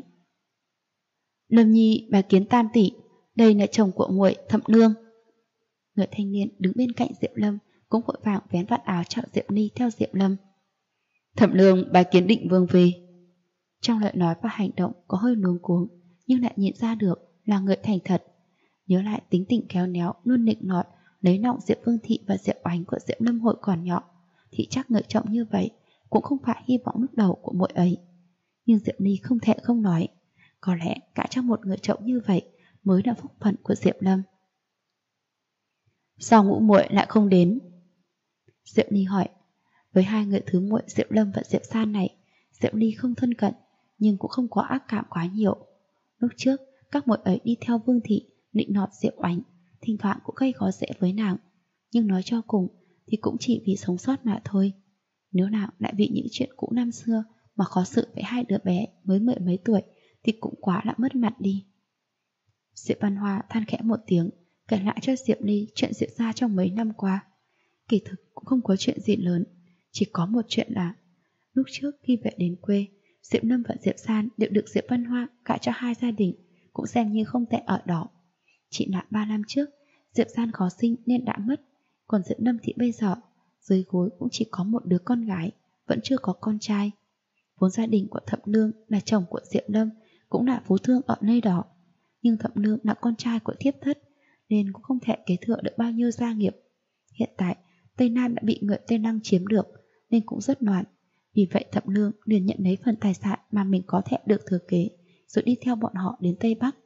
Lâm Nhi bái kiến tam tỷ, đây là chồng của muội Thẩm Nương. Người thanh niên đứng bên cạnh Diệp Lâm cũng vội vàng vén vạt áo chào Diệp Ly theo Diệp Lâm. Thẩm Nương bái kiến Định Vương phi. Trong lời nói và hành động có hơi luống cuống, nhưng lại nhìn ra được là người thành thật. Nhớ lại tính tình khéo léo luôn nịnh nọt lấy lòng Diệp Vương Thị và Diệp Oánh của Diệp Lâm hội còn nhỏ, thì chắc người chồng như vậy cũng không phải hy vọng lúc đầu của muội ấy. Nhưng Diệp Ly không thể không nói, có lẽ cả trong một người chồng như vậy mới là phúc phận của Diệp Lâm. Sao ngũ muội lại không đến? Diệp Ly hỏi. Với hai người thứ muội Diệp Lâm và Diệp San này, Diệp Ly không thân cận, nhưng cũng không có ác cảm quá nhiều. Lúc trước, các muội ấy đi theo Vương Thị, nịnh nọt Diệp Oánh, thỉnh thoảng cũng gây khó dễ với nàng. Nhưng nói cho cùng thì cũng chỉ vì sống sót mà thôi. Nếu nàng lại vì những chuyện cũ năm xưa mà khó xử với hai đứa bé mới mười mấy tuổi thì cũng quá là mất mặt đi. Diệp Văn Hoa than khẽ một tiếng, kể lại cho Diệp Ly chuyện diễn ra trong mấy năm qua. Kỳ thực cũng không có chuyện gì lớn, chỉ có một chuyện là lúc trước khi về đến quê, Diệp Lâm và Diệp San đều được Diệp Văn Hoa gả cho hai gia đình, cũng xem như không tệ ở đó. Chỉ là 3 năm trước, Diệp San khó sinh nên đã mất, còn Diệp Lâm thì bây giờ dưới gối cũng chỉ có một đứa con gái, vẫn chưa có con trai. Vốn gia đình của Thẩm Nương là chồng của Diệp Lâm cũng là phú thương ở nơi đó, nhưng Thẩm Nương là con trai của thiếp thất nên cũng không thể kế thừa được bao nhiêu gia nghiệp. Hiện tại Tây Nam đã bị người Tây Lăng chiếm được nên cũng rất loạn. Vì vậy Thẩm Nương liền nhận lấy phần tài sản mà mình có thể được thừa kế, rồi đi theo bọn họ đến Tây Bắc.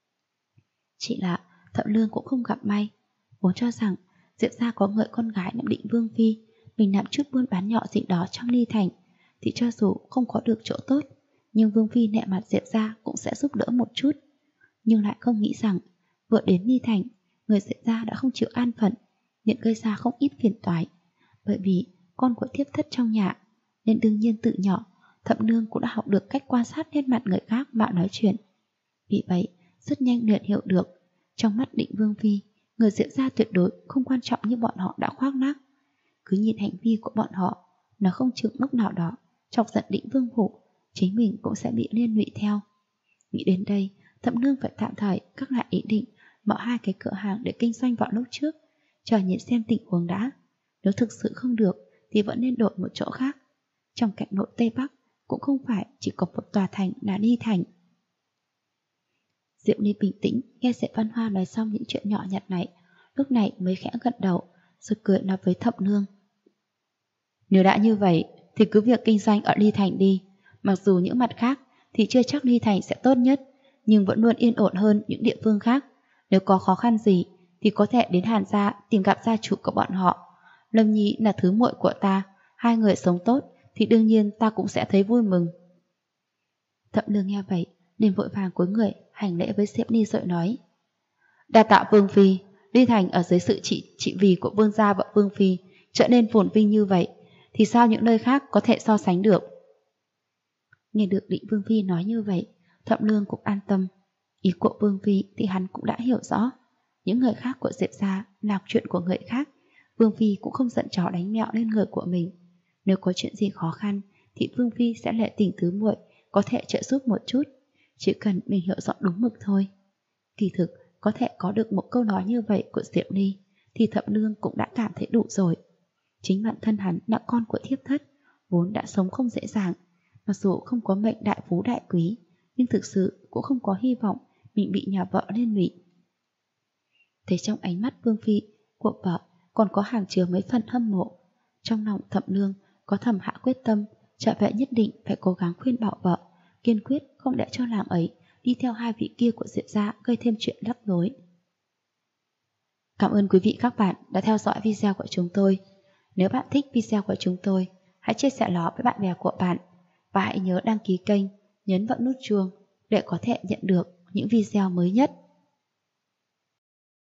Chỉ là Thẩm Nương cũng không gặp may, vốn cho rằng Diệp gia có người con gái là Định Vương phi, mình làm chút buôn bán nhỏ gì đó trong Ly Thành, thì cho dù không có được chỗ tốt, nhưng Vương phi nệ mặt Diệp gia cũng sẽ giúp đỡ một chút. Nhưng lại không nghĩ rằng vừa đến Ly Thành, người Diệp gia đã không chịu an phận, liền gây ra không ít phiền toái. Bởi vì con của thiếp thất trong nhà, nên đương nhiên từ nhỏ Thẩm Nương cũng đã học được cách quan sát nét mặt người khác mà nói chuyện. Vì vậy rất nhanh liền hiểu được, trong mắt Định Vương phi, người Diệp gia tuyệt đối không quan trọng như bọn họ đã khoác lác. Cứ nhìn hành vi của bọn họ, nó không chừng lúc nào đó chọc giận Định Vương phủ, chính mình cũng sẽ bị liên lụy theo. Nghĩ đến đây, Thẩm Nương phải tạm thời các lại ý định mở hai cái cửa hàng để kinh doanh vào lúc trước, chờ nhìn xem tình huống đã. Nếu thực sự không được thì vẫn nên đổi một chỗ khác. Trong cạnh nội Tây Bắc cũng không phải chỉ có một tòa thành là Ly Thành. Diệu Ly bình tĩnh nghe Diệp Văn Hoa nói xong những chuyện nhỏ nhặt này, lúc này mới khẽ gật đầu, rồi cười nói với Thẩm Nương. Nếu đã như vậy, thì cứ việc kinh doanh ở Ly Thành đi. Mặc dù những mặt khác thì chưa chắc Ly Thành sẽ tốt nhất, nhưng vẫn luôn yên ổn hơn những địa phương khác. Nếu có khó khăn gì thì có thể đến Hàn gia tìm gặp gia chủ của bọn họ. Lâm Nhi là thứ muội của ta, hai người sống tốt thì đương nhiên ta cũng sẽ thấy vui mừng. Thẩm Nương nghe vậy liền vội vàng cúi người hành lễ với Diệp Ni rồi nói. Đa tạ Vương Phi, Ly Thành ở dưới sự trị vì của Vương gia và Vương Phi trở nên phồn vinh như vậy, thì sao những nơi khác có thể so sánh được? Nghe được Định Vương Phi nói như vậy, Thẩm Nương cũng an tâm. Ý của Vương Phi thì hắn cũng đã hiểu rõ. Những người khác của Diệp gia làm chuyện của người khác, Vương Phi cũng không giận chó đánh mẹo lên người của mình. Nếu có chuyện gì khó khăn thì Vương Phi sẽ lệ tình tứ muội, có thể trợ giúp một chút, chỉ cần mình hiểu rõ đúng mực thôi. Kỳ thực có thể có được một câu nói như vậy của Diệp Ly thì Thẩm Nương cũng đã cảm thấy đủ rồi. Chính bản thân hắn là con của thiếp thất, vốn đã sống không dễ dàng. Mặc dù không có mệnh đại phú đại quý, nhưng thực sự cũng không có hy vọng mình bị nhà vợ liên lụy. Thấy trong ánh mắt Vương Phi của vợ còn có hàm chứa mấy phần hâm mộ, trong lòng Thẩm Nương có thầm hạ quyết tâm trở về nhất định phải cố gắng khuyên bảo vợ, kiên quyết không để cho nàng ấy đi theo hai vị kia của Diệp gia gây thêm chuyện rắc rối. Cảm ơn quý vị các bạn đã theo dõi video của chúng tôi. Nếu bạn thích video của chúng tôi, hãy chia sẻ nó với bạn bè của bạn và hãy nhớ đăng ký kênh, nhấn vào nút chuông để có thể nhận được những video mới nhất.